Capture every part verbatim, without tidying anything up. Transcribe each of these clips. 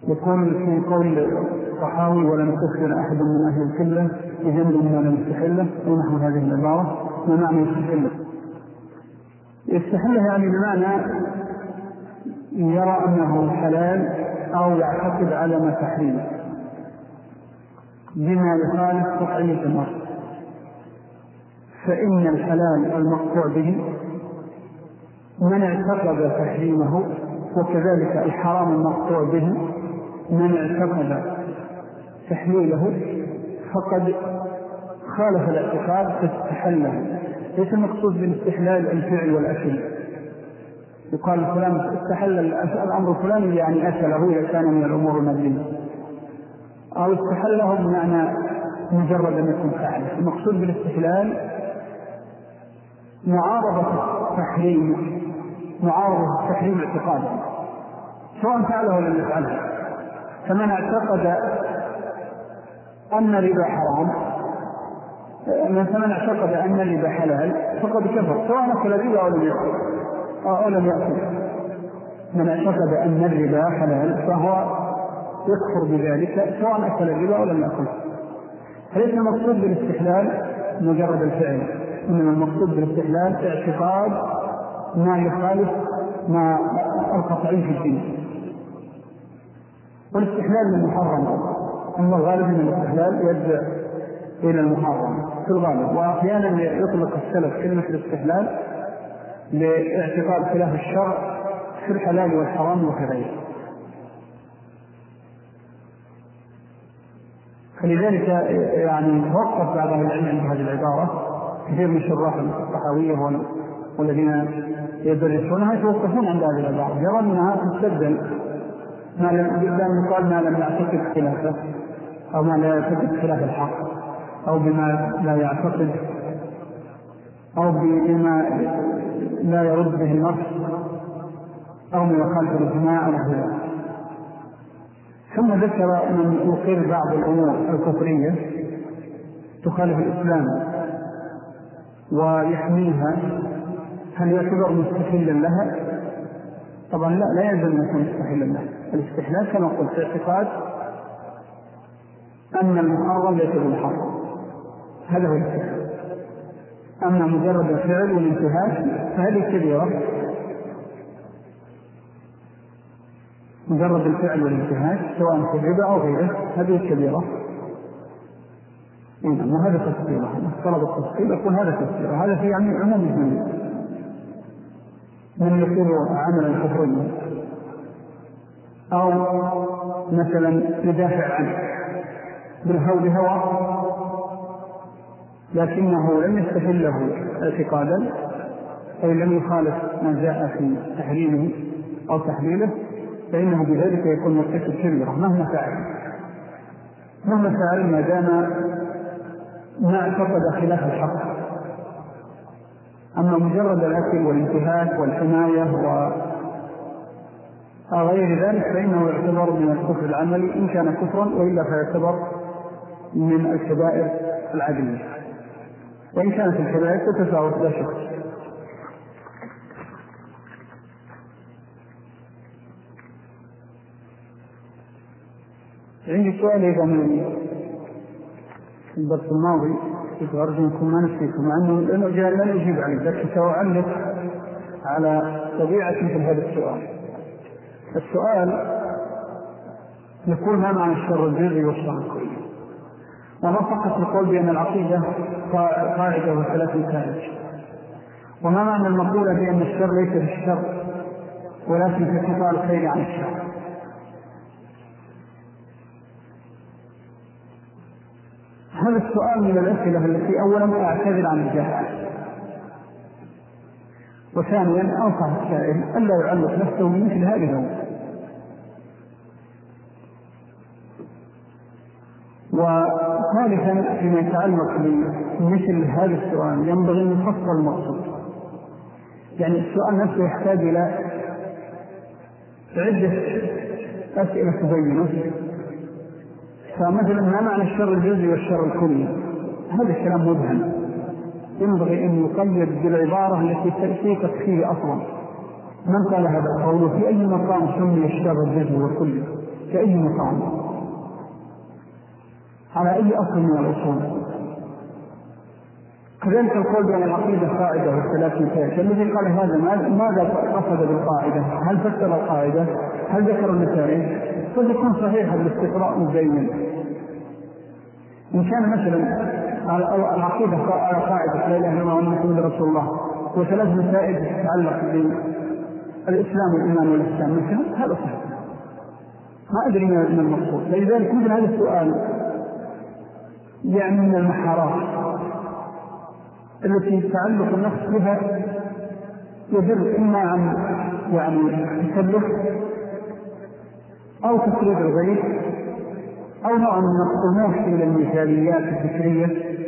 يقول في قول الطحاوي: ولم يكفر أحد من أهل القلة بذنب ما لم يستحله، ونحو هذه العبارة. ما معنى يستحله؟ يستحله يعني بمعنى يرى أنه حلال أو يعتقد على تحريمه بما يخالف قطعية النص. فإن الحلال المقطوع به من اعتقد تحريمه، وكذلك الحرام المقطوع به من اعتقد تحليله فقد خالف الاعتقاد فاستحله. ليس المقصود بالاستحلال الفعل والأكل. يقال فلان استحل الأمر الفلاني يعني أكله إذا كان من الأمور المادية، أو استحله بمعنى مجرد أن يكون فعله. المقصود بالاستحلال معارضة التحريم، معارضة التحريم اعتقادا سواء فعله ولا لم يفعله. فمن اعتقد أن الربا حرام، فمن اعتقد أن الربا حلال فقد كفر سواء أكل الربا أو لم يأكل أو لم يأكل. من اعتقد أن الربا حلال فهو يكفر بذلك سواء أكل الربا أو لم يأكل. فليس المقصود بالاستحلال مجرد الفعل، إنما المقصود بالاستحلال اعتقاد ما يخالف ما القطعي في الدين. والاستحلال للمحرم، أما الغالب من الاستحلال يرجع إلى المحرم في الغالب. وأحيانا يطلق السلف كلمة الاستحلال لاعتقاد خلاف الشرع في الحلال والحرام وكذلك. فلذلك يعني توقف بعض العلم عند هذه العبارة. كثير من شراح الطحاوية والذين يدرسونها يتوقفون عند هذه العبارة، يرون أنها تستبدل ما لم يقال ما لم يعتقد خلافه، أو ما لا يعتقد خلاف الحق، أو بما لا يعتقد، أو بما لا يرد به النص، أو ما يخالف الإجماع أو غيره. ثم ذكر أن يقر بعض الأمور الكفرية تخالف الإسلام ويحميها، هل يعتبر مستحلا لها؟ طبعا لا، لا يلزم أن يكون مستحلا لها. الاستحلال كما قلت اعتقاد أن المحرم ليس بالمحرم، هذا هو الاستحلال. أما مجرد الفعل والانتهاك فهذه كبيرة. مجرد الفعل والانتهاك سواء في الربا أو غيره هذه كبيرة. وهذا تفسيره، طلب التفسير يقول هذا تفسيره. هذا في يعني عموم الدنيا من يصير عملا كفريا أو مثلا يدافع عنه بالهول هوى لكنه لم يستحله اعتقادا، أي لم يخالف ما جاء في تحريمه أو تحليله، فإنه بذلك يكون مرتكب كبيرة مهما فعل مهما فعل ما دام ما اعتقد خلاف الحق. أما مجرد الأكل والانتهاك والحماية وغير ذلك فإنه يعتبر من الكفر العملي إن كان كفرا، وإلا فيعتبر من الكبائر العدلية، وإن كانت الكبائر تتفاوت لا شك. عندي سؤال إذا من الدرس الماضي كنت أرجو أنكم ما نسيتم، مع أنه لأنه جاء لن أجيب عليه، لكن سأعلق على طبيعة مثل هذا السؤال. السؤال يقول: ما معنى الشر الجزئي والشر الكلي؟ وما فقط القول بأن العقيدة قاعدة وثلاث نتائج. وما معنى المقولة بأن الشر ليس في الشر ولكن في قطاع الخير عن الشر؟ هذا السؤال من الأسئلة التي أولا أعتذر عن الجهل، وثانيا أنصح السائل ألا يعلق نفسه من مثل هذه الأمور. وثالثا فيما يتعلق بمثل هذا السؤال ينبغي أن يفصل المقصود، يعني السؤال نفسه يحتاج إلى عدة أسئلة تبينه. فمثلا ما معنى الشر الجزئي والشر الكلي؟ هذا الكلام مبهم، ينبغي أن يقيد بالعبارة التي تأتيك فيه أصلا. من قال هذا القول؟ في أي مقام سمي الشر الجزئي والكلي؟ كأي مقام على أي أصل من الأصول. كذلك القول بأن العقيدة قاعدة والثلاث نتائج، الذي قال هذا ماذا قصد بالقاعدة؟ هل فسر القاعدة؟ هل ذكر النتائج؟ قد يكون صحيح الاستقراء مبين. إن كان مثلا العقيدة على قاعدة لا إله إلا الله محمد رسول الله وثلاث نتائج تتعلق بالإسلام والإيمان والإحسان مثلا، هذا صحيح، ما أدري من المقصود. لذلك مثل هذا السؤال يعني من المحارات التي تعلق النفس بها يدل إما عن يعني تكلف أو تقريب الغيب أو نوع من الطموح إلى المثاليات الفكرية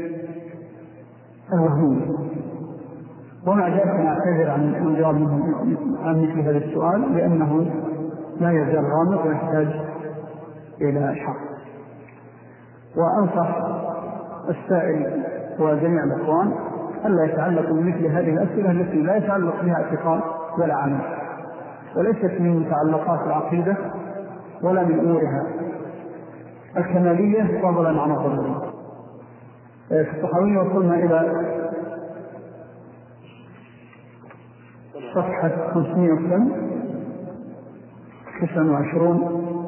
الوهمية. ومع ذلك نعتذر عن الجواب عن مثل هذا السؤال لأنه لا يزال غامض ويحتاج إلى شرح. وأنصح السائل وجميع الأخوان ألا يتعلق بمثل هذه الأسئلة التي لا يتعلق بها اعتقاد ولا عمل، وليست من متعلقات العقيدة ولا من أمورها الكمالية فضلا عن الضرورية. في الطحاوية وصلنا إلى صفحة خمسمائة وتسعة وعشرين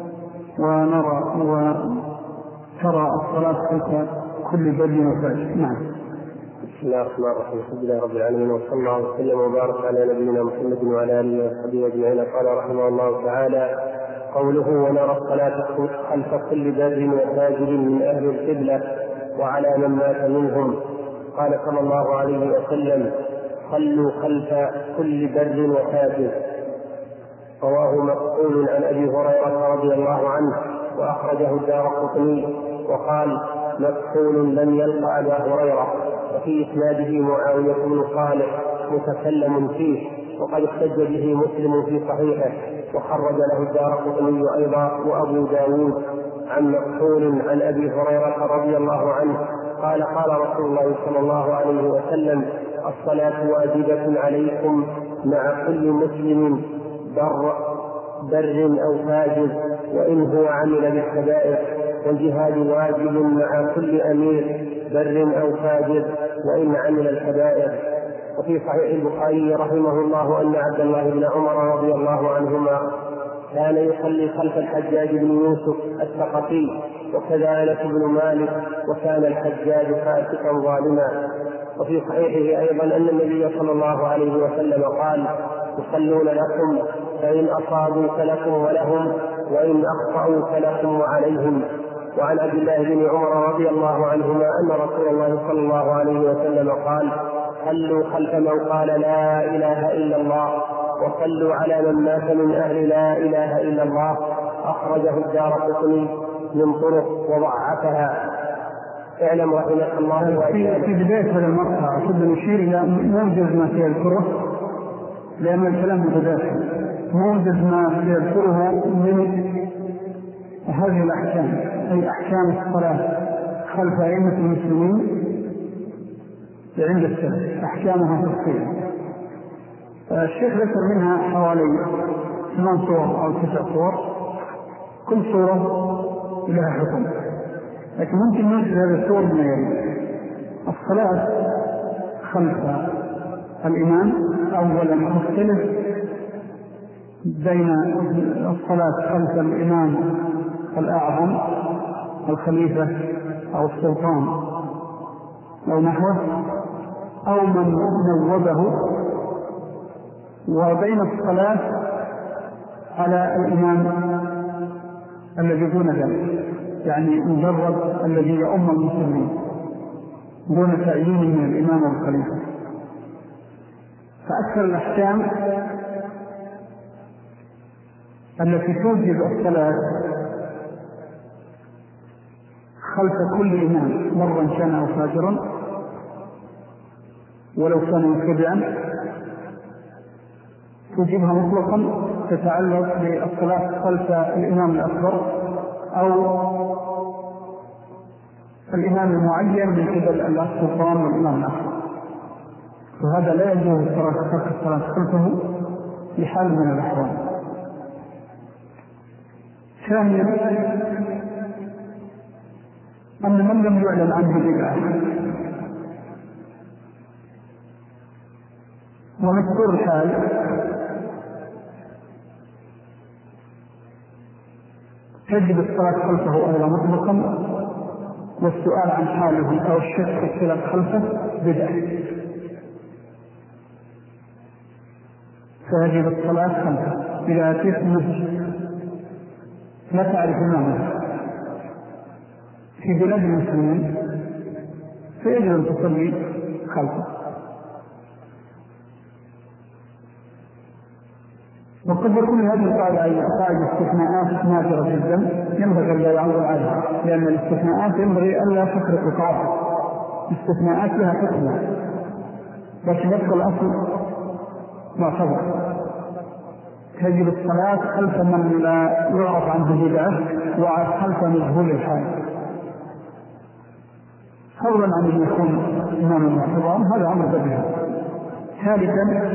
ونرى وترى الصلاة خلف كل بر وفاجر. نعم. بسم الله الرحمن الرحيم، الحمد لله رب العالمين، وصلى الله وسلم وبارك على نبينا محمد وعلى اله وصحبه اجمعين. قال رحمه الله تعالى: قوله ونرى الصلاة خلف كل بر وفاجر من اهل القبلة وعلى من مات منهم. قال صلى الله عليه وسلم: صلوا خلف كل بر وفاجر. رواه مقبول عن ابي هريرة رضي الله عنه واخرجه الدارقطني وقال: مقبول لم يلقى ابا هريرة، وفي إسناده معاوية بن صالح متكلم فيه، وقد احتج به مسلم في صحيحه، وخرج له الدارقطني أيضا وأبو داود عن مقبول عن أبي هريرة رضي الله عنه قال: قال رسول الله صلى الله عليه وسلم: الصلاة واجبة عليكم مع كل مسلم بر, بر أو فاجر وإن هو عمل بالكبائر، والجهاد واجب مع كل أمير بر أو فاجر وإن عمل الكبائر. وفي صحيح البخاري رحمه الله أن عبد الله بن عمر رضي الله عنهما كان يصلي خلف الحجاج بن يوسف الثقفي، وكذا أنس بن مالك، وكان الحجاج فاسقا ظالما. وفي صحيحه أيضا أن النبي صلى الله عليه وسلم قال: يصلون لكم فإن أصابوا فلكم ولهم، وإن أخطأوا فلكم وعليهم. وعن عبد الله بن عمر رضي الله عنهما أن رسول الله صلى الله عليه وسلم قال: صلوا خلف من قال لا إله إلا الله، وصلوا على من مات من أهل لا إله إلا الله. أخرجه الدارقطني من طرق وضعفها. اعلم رحمك الله. في بداية هذا المقطع أحب أن نشير إلى موجز ما سيذكره، لأن الكلام متداخل. موجز ما سيذكره من هذه الأحكام، أي أحكام الصلاة خلف أئمة المسلمين عند السلف، أحكامها تفصيلا. الشيخ ذكر منها حوالي ثمان صور أو تسع صور، كل صورة لها حكم، لكن ممكن ننزل هذه الصور من يلي. الصلاة خلف الإمام أولا تختلف بين الصلاة خلف الإمام الأعظم الخليفة أو السلطان أو نحوه أو من نوبه، وبين الصلاة على الإمام الذي دون ذلك، يعني مجرد الذي يؤم المسلمين دون تعيين من الإمام والخليفة. فأكثر الأحكام التي توجب الصلاة خلف كل إمام مرا كان أو فاجرا ولو كان متبعا توجبها مطلقا، تتعلق بالصلاة خلف الإمام الأكبر أو الإمام المعين من قبل السلطان والإمام الأكبر، وهذا لا يجوز ترك الصلاة خلفه بحال من الأحوال. ثانيا أن من لم يعلم عنه بدعة ومذكور الحال تجب الصلاة خلفه أولا مطلقا، والسؤال عن حاله أو الشك في الصلاة خلفه بدعة، فيجب الصلاة خلفه. إذا أتيت المسجد لا تعرف المعنى في بلاد المسلمين فيجب أن تصلي خلفه. وقد يكون هذه القاعدة قاعدة استثناءات نادرة جدا ينبغي أن لا يعول عليها، لأن الاستثناءات ينبغي أن لا تخرق القاعدة. الاستثناءات لها حكمة لكن يبقى الأصل معتبر. تجب الصلاة خلف من لا يعرف عنه بدعة وخلف مجهول الحال، فضلا عن أن يكون إماما معتبرا، هذا أمر بديهي. ثالثا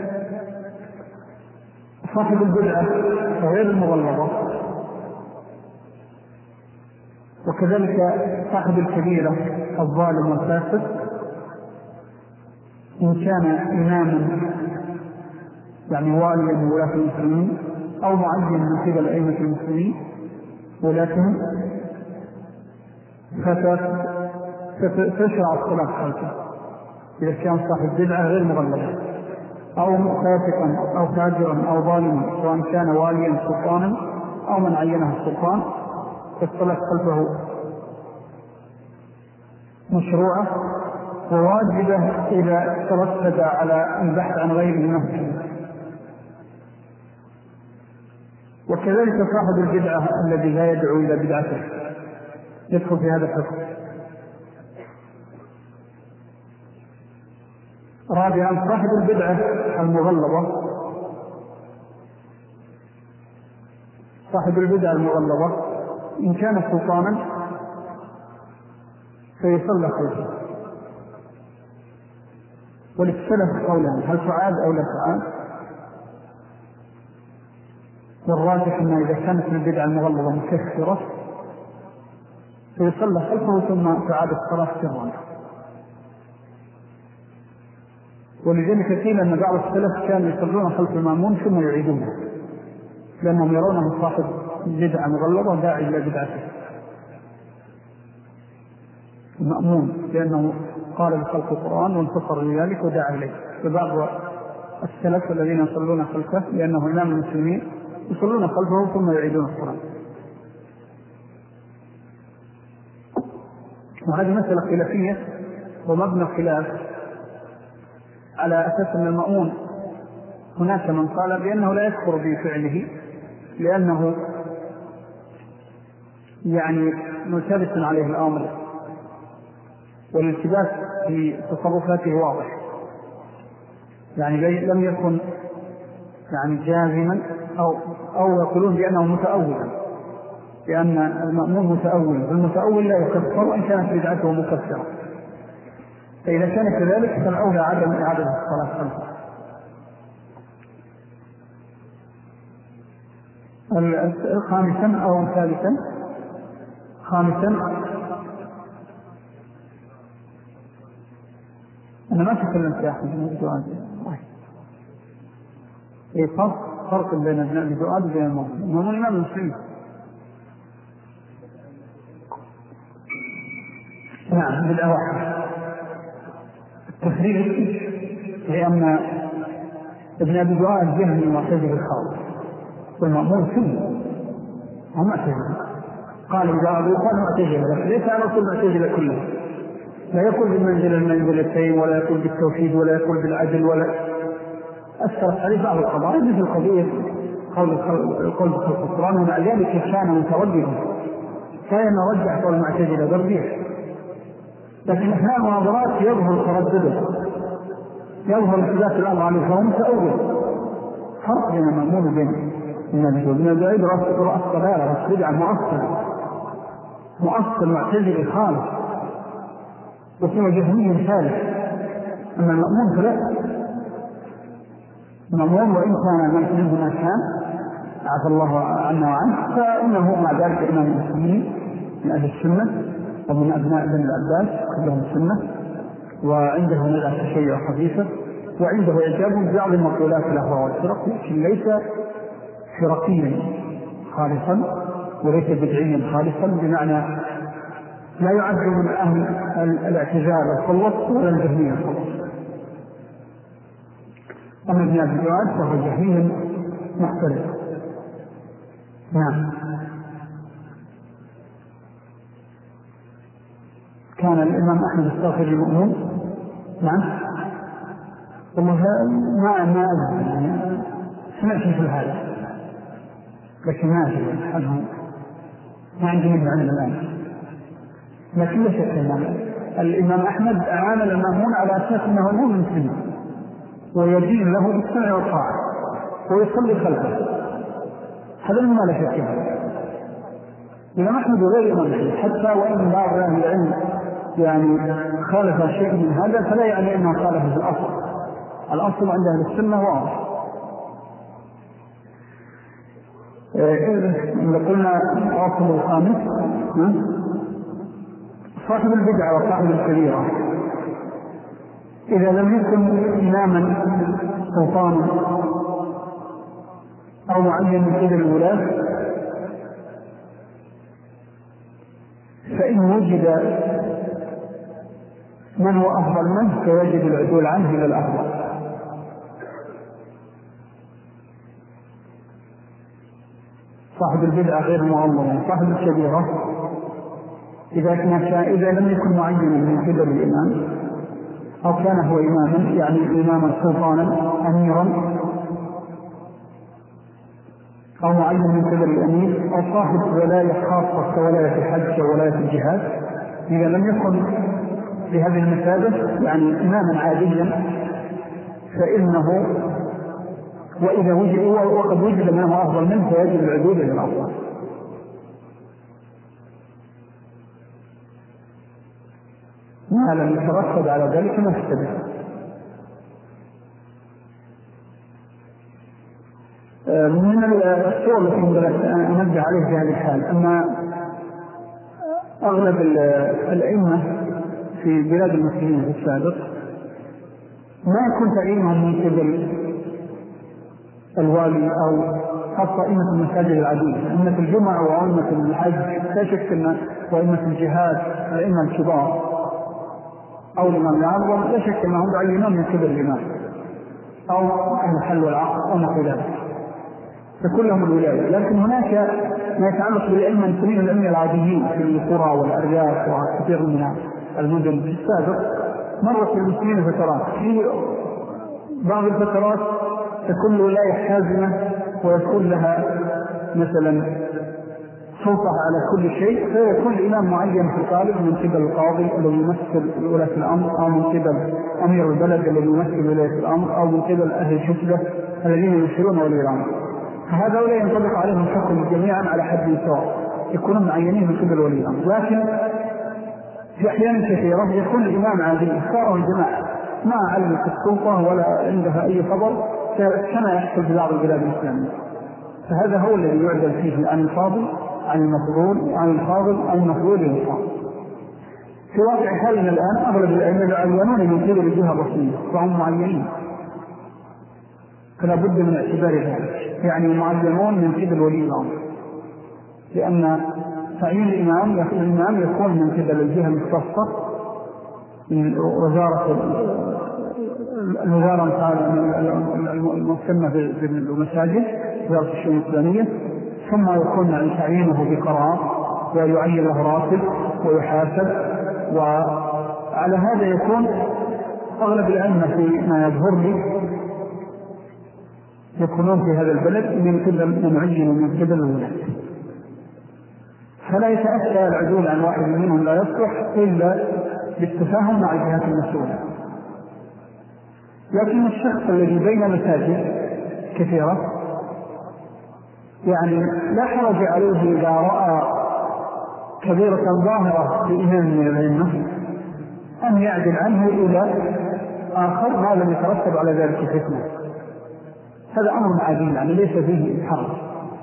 صاحب البدعة غير المغلظة، وكذلك صاحب الكبيرة الظالم والفاسد إن كان إماما يعني واليا من ولاة المسلمين أو معين من قبل أئمة المسلمين ولكن فتشرع الصلاة خلفه إذا كان صاحب بدعة غير مغلظة أو فاسقا أو فاجرا أو ظالما، سواء كان واليا سلطانا أو من عينه السلطان، فالصلاة خلفه مشروعة وواجبة إذا ترتب على البحث عن غير المهتم. وكذلك صاحب البدعة الذي لا يدعو إلى بدعته يدخل في هذا الحكم. رابعا صاحب البدعة المغلظة صاحب البدعة المغلظة إن كان سلطانا فيصلى خلفه، وللسلف قولان هل تعاد أو لا تعاد، والراجح أنه إذا كانت البدعة المغلظة مكثرة فيصلى خلفه ثم تعاد الصلاة سرا. ولذلك قيل أن بعض السلف كانوا يصلون خلف المأمون ثم يعيدونه لأنهم يرونه صاحب بدعة مغلظة داعي إلى بدعته المأمون، لأنه قال بخلق القرآن وانتصر لذلك ودعا إليه. فبعض السلف الذين يصلون خلفه لأنه إمام المسلمين يصلون خلفه ثم يعيدون الصلاة. وهذه مسألة خلافية ومبنى خلاف على أساس أن المأمون هناك من قال بأنه لا يكفر بفعله لأنه يعني ملتبس عليه الأمر والالتباس في تصرفاته واضح، يعني لم يكن يعني جازما أو, أو يقولون بأنه متأولا، لأن المأمون متأول والمتأول لا يكفر وإن كانت بدعته مكفرة. فإذا كان كذلك فالأولى عدم إعادة الصلاة خلفه. خامسا أو ثالثا خامسا أنا ما تكلمت يا أحمد بن الدعاء إيه فرق فرق بين ابن الدعاء وبين المؤمن. المؤمن الإمام المسلم نعم بالأواحد التفريق، لأن ابن أبي دعاء الجهمي معتزل الخالص والمأمون سنة هم معتزل. قال إذا أبو قال معتزل ليس على طول معتزل كله، لا يقول بالمنزل المنزلتين ولا يقول بالتوحيد ولا يقول بالعدل ولا أثرت عليه بعض القضايا مثل قضية قول بخلق القرآن، ومع ذلك كان مترددا كان رجح قول المعتزلة برجيح، لكن أثناء المناظرات يظهر تردده يظهر اختلاف الأمر عليه فهو متأول. فرق بين المأمون وبين النبي من البعيد رأس ضلالة رأس بدعة مؤصل مؤصل معتزلي خالص وهو جهمي ثالث. أما المأمون فلا، المأمون وإن كان منه ما كان عفى الله عنا وعنه، فإنه مع ذلك إمام المسلمين من أهل السنة ومن أبناء بن العباس كلهم السنة، وعنده نزعة تشيع خفيفة، وعنده إعجاب ببعض مقولات الأهواء والفرق، لكن ليس فرقيا خالصا وليس بدعيا خالصا، بمعنى لا يعد من أهل الاعتزال الخلص ولا الجهمية الخلص. أما ابن أبي دؤاد فهو جهمي مختلف. نعم. كان الإمام أحمد يستغفر للمؤمن. نعم. والله ما ما أدري، سمعت في هذا لكن ما أدري عنه، ما عندي منه علم الآن. لكن لا شك أن الإمام أحمد أعان المأمون على أساس أنه مو مسلم ويدين له بالسمع والطاعة ويصلي خلفه، هذا ما لا شك فيه. الإمام أحمد غير إمام أحمد، حتى وإن بعض أهل العلم يعني خالف شيء من هذا فلا يعني أنه خالف في الأصل. الأصل عند أهل السنة واضح. إذا قلنا الأصل الخامس صاحب البدعة وصاحب الكبيرة إذا لم يكن إماما سلطانا أو معين من قبل الولاة، فإن وجد من هو أفضل منه فيجب العدول عنه إلى الأفضل. صاحب البدعة غير معظم، صاحب الكبيرة إذا كان إذا لم يكن معينا من قبل الإمام أو كان هو إماما يعني إماما سلطانا أميرا أو معين من قبل الأمير أو صاحب ولاية خاصة كولاية الحج وولاية الجهاد، إذا لم يكن بهذه المثابة يعني إماما عاديا فإنه وإذا وجد وقد وجد من هو أفضل منه فيجب العدول إلى الأفضل. ما لم يترتب على ذلك ما استدعى. من الصور التي أنبه عليه في هذه الحال أن أغلب الأئمة في بلاد المسلمين في السابق ما يكون تعيينهم من قبل الوالي أو خاصة أئمة المساجد العديدة، أئمة الجمعة وأئمة الحج لا شك أن وأئمة الجهاد الأئمة الكبار أو الإمام الأعظم لا شك أنهم يعينون من قبل الإمام أو الحل والعقد أو نحو ذلك، فكلهم الولاية. لكن هناك ما يتعلق بالأئمة المسلمين الأئمة العاديين في القرى والأرياف وكثير من المدن في السابق مرت المسلمين فترات، في بعض الفترات تكون الولاية حازمة ويكون لها مثلا سلطة على كل شيء، فيكون الإمام معين في الغالب من قبل القاضي الذي يمثل ولاية الأمر أو من قبل أمير البلد الذي يمثل ولاية الأمر أو من قبل أهل الحسبة الذين يمثلون ولي الأمر، فهذا ولا ينطبق عليهم الحكم جميعا على حد سواء، يكونون معينين من قبل ولي الأمر. لكن في أحيان كثيرة يكون الإمام عادي اختاره الجماعة ما علمت السلطة ولا عندها أي خبر كما يحصل في بعض البلاد الإسلامية، فهذا هو الذي يعدل فيه عن الفاضل عن المفضول عن الفاضل عن المفضول للفاضل. في واقع حالنا الآن أغلب الأئمة يعينون من قبل الجهة الرسمية فهم معينين، فلا بد من اعتبار ذلك، يعني معينون من قبل ولي الأمر، لأن تعيين الإمام الإمام يكون من قبل الجهة المختصة من وزارة الوزارة المسمى بالمساجد وزارة الشؤون الإسلامية، ثم يكون تعيينه بقرار ويعين له راتب ويحاسب، وعلى هذا يكون أغلب الأئمة فيما يظهر لي يكونون في هذا البلد من قبل من عين ومن قبل الولاة، فلا يتأتى العدول عن واحد منهم لا يصلح إلا بالتفاهم مع الجهات المسؤولة. لكن الشخص الذي بين مساجد كثيرة يعني لا حرج عليه إذا رأى كبيرة ظاهرة لإمام من الأئمة أن يعدل عنه إلى آخر ما لم يترتب على ذلك فتنة، هذا أمر عادي يعني ليس فيه حرج.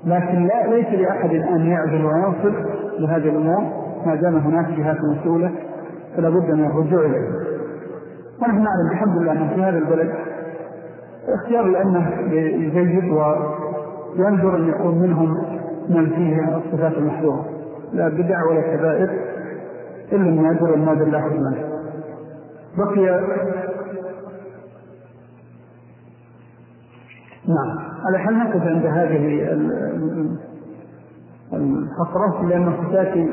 لكن لا ليس لأحد أن يعزل وينصب لهذه الأمور ما دام هناك جهات مسؤولة، فلا بد من الرجوع إليه. ونحن نعلم الحمد لله أن في هذا البلد اختيار الأئمة يجيد وينظر أن يكون منهم من فيه الصفات المحظورة، لا بدع ولا كبائر إلا من يدر المادة الله منه. بقي نعم على حال نقف عند هذه الفقرة، لأنه تأتي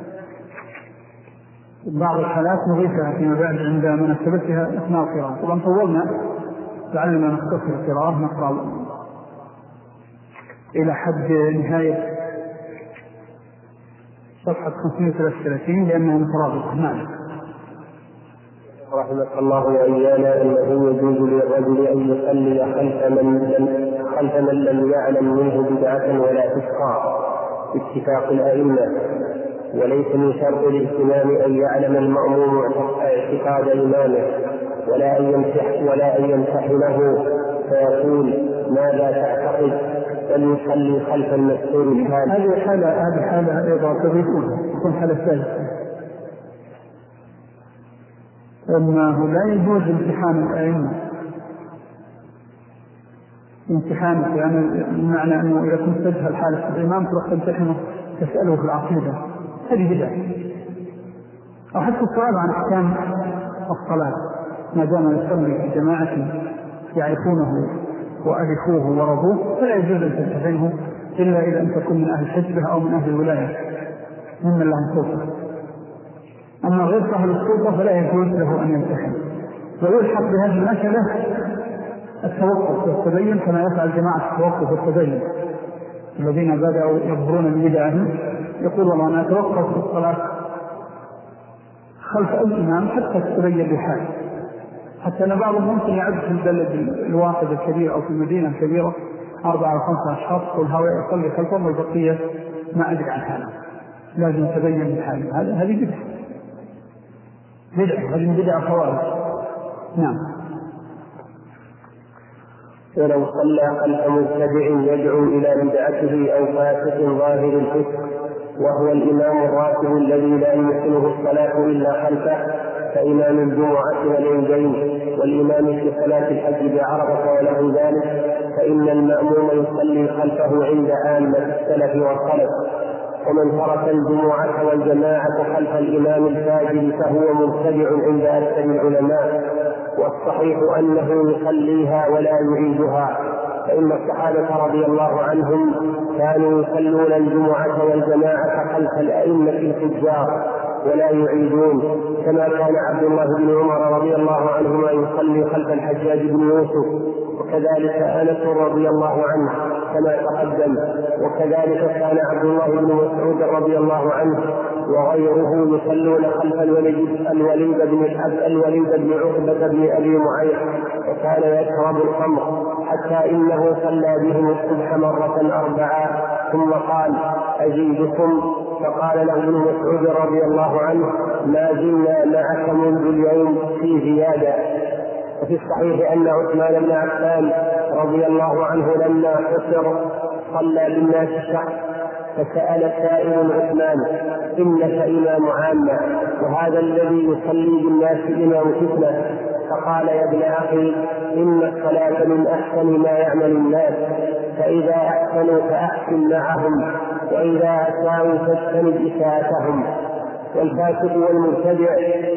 بعض الحالات نضيفها فيما بعد عند مناسبتها أثناء القراءة. طبعا طولنا لعلنا نختصر القراءة، نقرأ إلى حد نهاية صفحة خمسمائة وثلاثة وثلاثين لأنها مترابطة. نعم. رحمك الله وإيانا أنه يجوز للرجل أن يصلي خلف من لم خلف من لم يعلم منه بدعة ولا فسقا باتفاق الأئمة، وليس من شرط الاهتمام أن يعلم المأموم اعتقاد إمامه ولا أن يمسح ولا أن يمتحنه فيقول ماذا تعتقد، بل يصلي خلف المستور الحال. هذه حالة هذه حالة أيضا تضيفونها تكون حالة ثالثة، أنه لا يجوز امتحان الأئمة امتحان، يعني المعنى أنه إذا كنت تجهل حالة الإمام تروح تمتحنه تسأله في العقيدة، هذه بدعة. أو حتى السؤال عن أحكام الصلاة ما دام يصلي في جماعة يعرفونه وألفوه ورضوه فلا يجوز أن تمتحنه إلا إذا أن تكون من أهل حزبه أو من أهل الولاية ممن لهم سلطة. أما غير صاحب السلطة فلا يجوز له أن يمتحن. ويلحق بهذه المسألة التوقف والتبين كما يفعل جماعة التوقف والتبين الذين بدأوا يظهرون ببدعهم، يقول والله أنا أتوقف في الصلاة خلف أي إمام حتى تتبين بحال، حتى أن بعضهم ممكن يعد في البلد الواحد الكبير أو في المدينة الكبيرة أربعة أو خمسة أشخاص كل هؤلاء يصلي خلفهم والبقية ما أدري عن حاله، لازم تبين بحال. هذه بدعة بدعة هذه بدعة خوارج. نعم. ولو صلى خلف مبتدع يدعو إلى بدعته أو فاسق ظاهر الفسق وهو الإمام الراتب الذي لا يمكنه الصلاة إلا خلفه كإمام الجمعة والعيدين والإمام في صلاة الحج بعرفة وله ذلك، فإن المأموم يصلي خلفه عند عامة السلف والخلف. ومن ترك الجمعة والجماعة خلف الإمام الفاجر فهو مبتدع عند أكثر العلماء، والصحيح أنه يصليها ولا يعيدها، فإن الصحابة رضي الله عنهم كانوا يصلون الجمعة والجماعة خلف الأئمة الفجار ولا يعيدون، كما كان عبد الله بن عمر رضي الله عنهما يصلي خلف الحجاج بن يوسف، وكذلك أنس رضي الله عنه كما تقدم، وكذلك كان عبد الله بن مسعود رضي الله عنه وغيره يصلون خلف الوليد الوليد بن الوليد بن عقبة بن أبي معيط، وكان يشرب الخمر حتى إنه صلى بهم الصبح مرة أربعة ثم قال أزيدكم، فقال له ابن مسعود رضي الله عنه ما زلنا معك منذ اليوم في زيادة. وفي الصحيح أن عثمان بن عفان رضي الله عنه لما حصر صلى بالناس الشخص فسأل سائل عثمان إنك إمام عامة وهذا الذي يصلي بالناس إمام فتنة، فقال يا ابن أخي إن الصلاة من أحسن ما يعمل الناس، فإذا أحسنوا فأحسن معهم وإذا أساءوا فاجتنب إساءتهم. والفاسق والمبتدع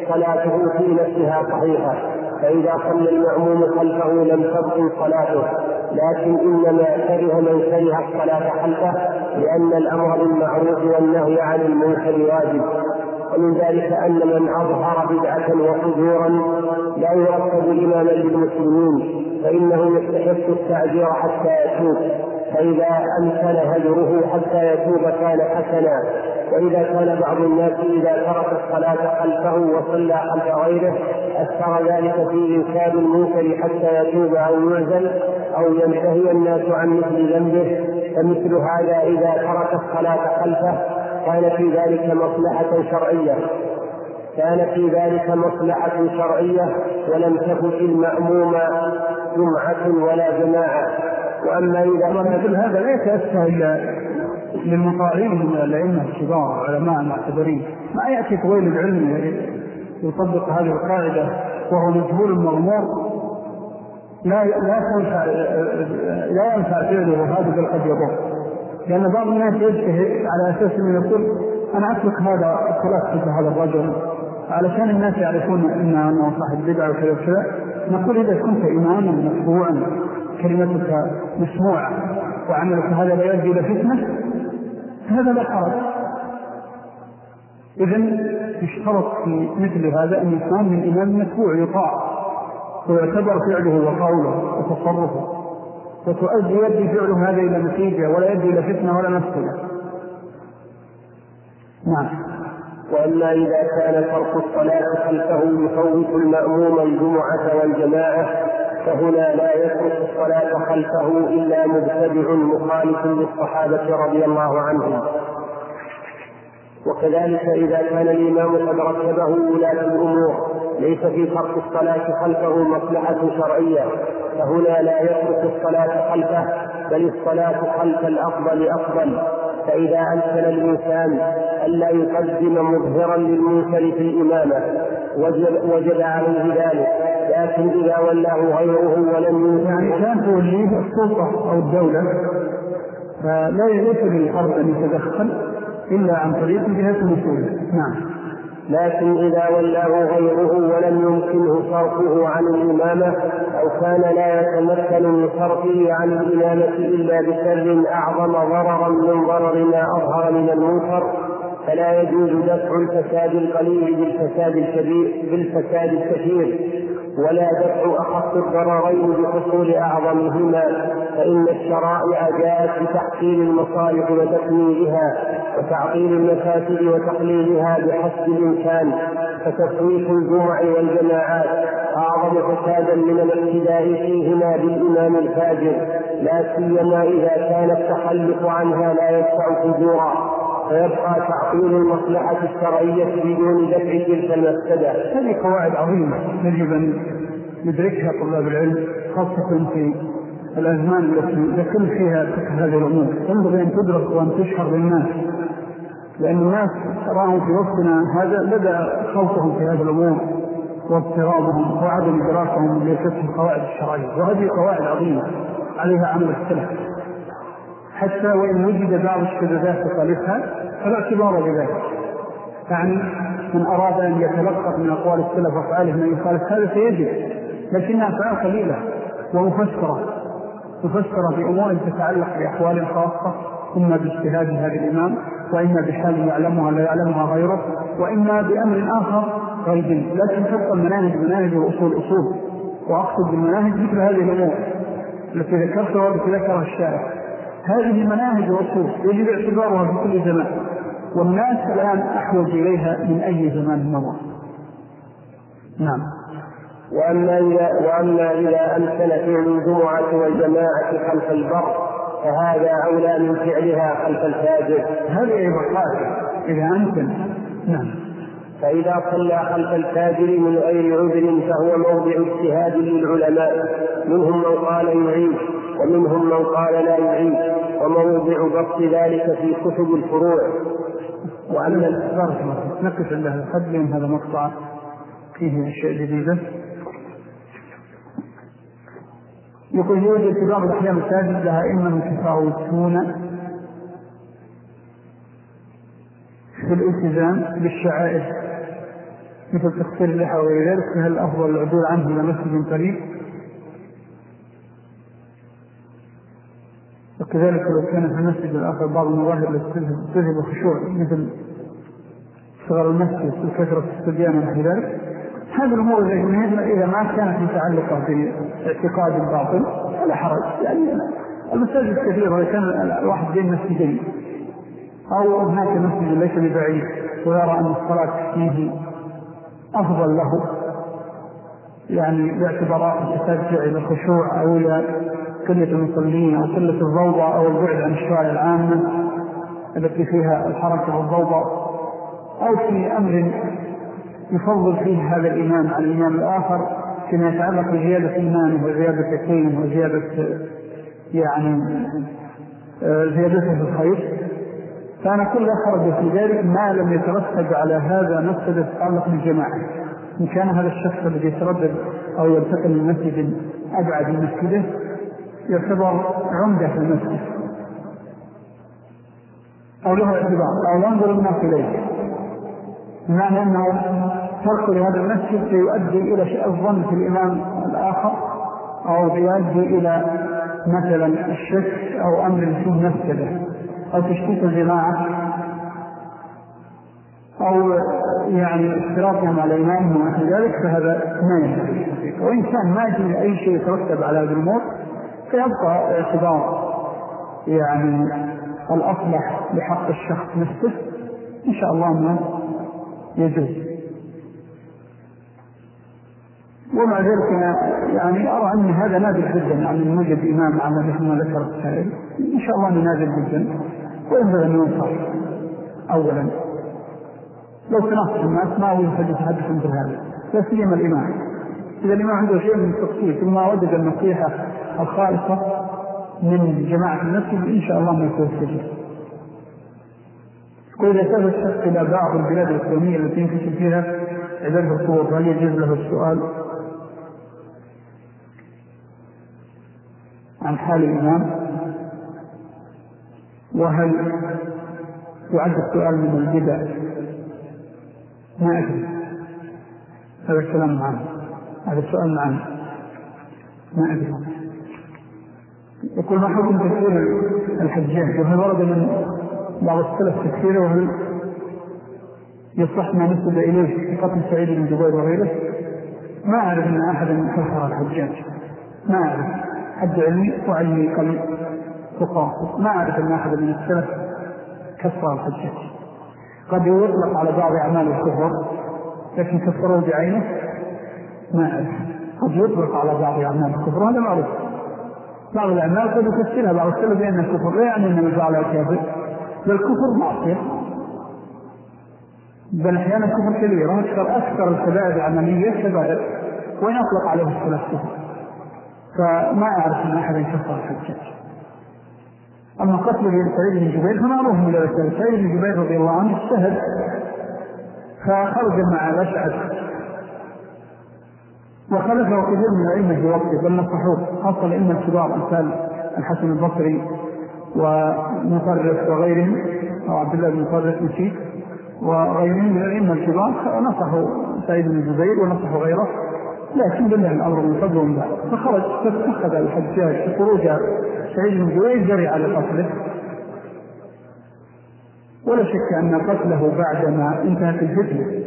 صلاته في نفسها صحيحة، فإذا صلى المأموم خلفه لم تبطل صلاته، لكن إنما كره من كره الصلاة خلفه لأن الأمر بالمعروف والنهي عن المنكر واجب. ومن ذلك أن من أظهر بدعة وفجورا لا يرتب إماما للمسلمين فإنه يستحق التعذير حتى يتوب، فإذا أمكن هجره حتى يتوب كان حسنا. وإذا كان بعض الناس إذا ترك الصلاة خلفه وصلى خلف غيره أثر ذلك في إنكار المنكر حتى يتوب أو يعزل أو ينتهي الناس عن مثل ذنبه، فمثل هذا إذا ترك الصلاة خلفه كان في ذلك مصلحة شرعية كان في ذلك مصلحة شرعية ولم تكن المأموم جمعة ولا جماعة، وأما إذا مثل هذا لا يتأتى إلا للمطاعين من الأئمة الكبار علماء معتبرين، ما يأتي طويل العلم يطبق هذه القاعدة وهو مجهول المغمور لا لا ينفع لا ينفع فعله، هذا بل قد يضر. لأن بعض الناس يجتهد على أساس أنه يقول أنا أترك هذا الصلاة مثل هذا الرجل علشان الناس يعرفون أنه صاحب بدعة وكذا وكذا. نقول إذا كنت إماما متبوعا كلمتك مسموعة وعملك هذا لا يؤدي إلى فتنة هذا لا حرج. إذن يشترط في مثل هذا أن يكون من إمام متبوع يطاع ويعتبر فعله وقوله وتصرفه، وتؤدي يؤدي فعله هذا إلى نتيجة ولا يؤدي إلى فتنة ولا مفسدة. نعم. وأما إذا كان ترك الصلاة خلفه يفوت المأموم الجمعة والجماعة فهنا لا يترك الصلاة خلفه إلا مبتدع مخالف للصحابة رضي الله عنهم. وكذلك إذا كان الإمام قد رتبه ولاة الأمور ليس في ترك الصلاة خلفه مصلحة شرعية فهنا لا يترك الصلاة خلفه، بل الصلاة خلف الأفضل أفضل. فإذا أمكن الإنسان ألا يقدم مظهرا للمنكر في الإمامة وجب, وجب عليه ذلك، لكن إذا ولاه غيره ولم ينكر يعني كان توليه السلطة أو الدولة فلا يليس للأرض أن يتدخل إلا عن طريق جهة المسؤولية. نعم. لكن إذا ولاه غيره ولم يمكنه صرفه عن الإمامة أو كان لا يتمكن من صرفه عن الإمامة إلا بسر أعظم ضررا من ضرر ما أظهر من المنكر فلا يجوز دفع الفساد القليل بالفساد الكبير بالفساد الكثير، ولا دفع أخف الضررين بحصول أعظمهما، فإن الشرائع جاءت بتحصيل المصالح وتكميلها وتعطيل المفاسد وتقليلها بحسب الإمكان. فتفويت الجمع والجماعات أعظم فسادا من الاقتداء فيهما بالإمام الفاجر، لا سيما إذا كان التخلف عنها لا يدفع فجورا، فيبقى تعطيل المصلحة الشرعية بدون دفع تلك المفسدة. هذه قواعد عظيمة يجب أن يدركها طلاب العلم خاصة في الأزمان التي يكون فيها هذه الأمور، ينبغي أن تدرك وأن تشهر للناس، لأن الناس راهم في وقتنا هذا بدأ خوفهم في هذه الأمور واضطرابهم وعدم دراسهم لفقه القواعد الشرعية، وهذه قواعد عظيمة عليها عمل السلف، حتى وإن وجد بعض الشذوذات تخالفها فلا اعتبار بذلك. يعني من أراد أن يتلقف من أقوال السلف وأفعاله من يخالف هذا سيجب، لكنها أفعال قليلة ومفسرة مفسرة في أمور تتعلق بأحوال خاصة، إما باجتهاد هذا الإمام، وإما بحال يعلمها لا يعلمها غيره، وإما بأمر آخر غيبي، لكن تبقى المناهج مناهج وأصول أصول. وأقصد بالمناهج مثل هذه الأمور التي ذكرتها والتي ذكرها الشارع، هذه مناهج وأصول يجب اعتبارها في كل زمان، والناس الآن أحوج إليها من أي زمان مضى. نعم. وأما إذا, وأما إذا أمكن فعل الجمعة والجماعة خلف البر فهذا أولى من فعلها خلف الفاجر. هذه أيضا قاعدة إذا أمكن. نعم. فإذا صلى خلف الفاجر من غير عذر فهو موضع اجتهاد للعلماء، منهم من قال يعيد ومنهم من قال لا يعيد، وموضع ضبط ذلك في كتب الفروع. وأما الأخبار نقف عند هذا الحد لأن هذا مقطع فيه أشياء جديدة. يقول يوجد في بعض الأحيان مساجد لها إما متفاوتون في الالتزام بالشعائر مثل تقصير اللحى وغير ذلك، فهل الأفضل العدول عنه إلى مسجد قريب؟ وكذلك لو كان في المسجد الآخر بعض المظاهر التي تذهب الخشوع مثل صغر المسجد وكثرة الصبيان ونحو ذلك، هذه الأمور إذا ما كانت متعلقة باعتقاد الباطل فلا حرج. يعني المساجد كثيرة وكان الواحد بين مسجدين أو هناك مسجد ليس ببعيد ويرى أن الصلاة فيه أفضل له، يعني باعتبارات التفاجع إلى الخشوع أو إلى قلة المصلين أو قلة الضوضاء أو البعد عن الشوارع العامة التي فيها الحركة والضوضاء، أو في أمر يفضل فيه هذا الإمام على الإمام الآخر فيما يتعلق بزيادة إيمانه وزيادة يقينه وزيادة يعني زيادته في الخير، فأنا كل خرج في ذلك ما لم يترتب على هذا مفسدة تتعلق بالجماعة. إن كان هذا الشخص الذي يتردد أو يلتقي من مسجد أبعد من مسجده يعتبر عمدة في المسجد أو له اعتبار أو ينظر الناس إليه، بمعنى أنه ترك لهذا المسجد سيؤدي إلى شيء الظن في الإمام الآخر أو يؤدي إلى مثلا الشك أو أمر فيه مفسدة أو تشتيت الجماعة أو يعني اختلاطهم على إمامهم ونحو ذلك، فهذا ما ينبغي. وإن كان ما يجري أي شيء يترتب على هذه الأمور فيبقى اعتبار يعني الأصلح لحق الشخص نفسه إن شاء الله ما يجوز. ومع ذلك يعني أرى أن هذا نادر جدا عن الموجد إمام على ذلك ما ذكر السائل، إن شاء الله نادر جدا وينبغي أن ينصح. أولا لو تناقش الناس ما هو يتحدث عن هذا، لا سيما الإمام. إذا الإمام عنده شيء من التفصيل ثم وجد النصيحة الخالصة من جماعة المسجد إن شاء الله ما يتوسجد. وإذا سأل الشخص إلى بعض البلاد الإسلامية التي ينكشف فيها عبادة القبور هل يجوز له السؤال عن حال الإمام؟ وهل يعد السؤال من البدع؟ ما أدري، هذا الكلام معنا، هذا السؤال معنا ما أدري. يقول ما حكم تكفير الحجاج وهل ورد من بعض السلف تكفيره وهل يصح ما نسب إليه في قتل سعيد بن جبير وغيره؟ ما أعرف أن أحدا كفر الحجاج، ما أعرف، حد علمي وعلمي قليل فقاط، ما أعرف أن أحدا من السلف كفر الحجاج. قد يطلق على بعض أعمال الكفر لكن كفره بعينه ما أعرف. قد يطلق على بعض أعمال الكفر هذا معروف، بعض الأعمال قد يكفرها بعض السلف بأن الكفر لا يعني أن الفعل كافر، بل الكفر معصية، بل أحيانا كفر كبيرة أكثر أكثر الكبائر العملية كبائر وإن أطلق عليه السلف كفر. فما أعرف أن أحد كفر الحجاج. أما قتل سعيد بن جبير فمعروف من ذلك. سعيد بن جبير رضي الله عنه اجتهد فخرج مع الأشعث وخلفه كثير من الأئمة في وقته بل نصحوه، خاصة الأئمة الكبار أمثال الحسن البصري ومطرف وغيرهم أو عبد الله بن مطرف نسيت وغيرهم من الأئمة الكبار نصحوا سعيد بن جبير ونصحوا غيره، لكن بالله الأمر من فضل من بعد فخرج فاتخذ الحجاج خروج سعيد بن جبير جري على قتله. ولا شك أن قتله بعدما انتهت الفتنة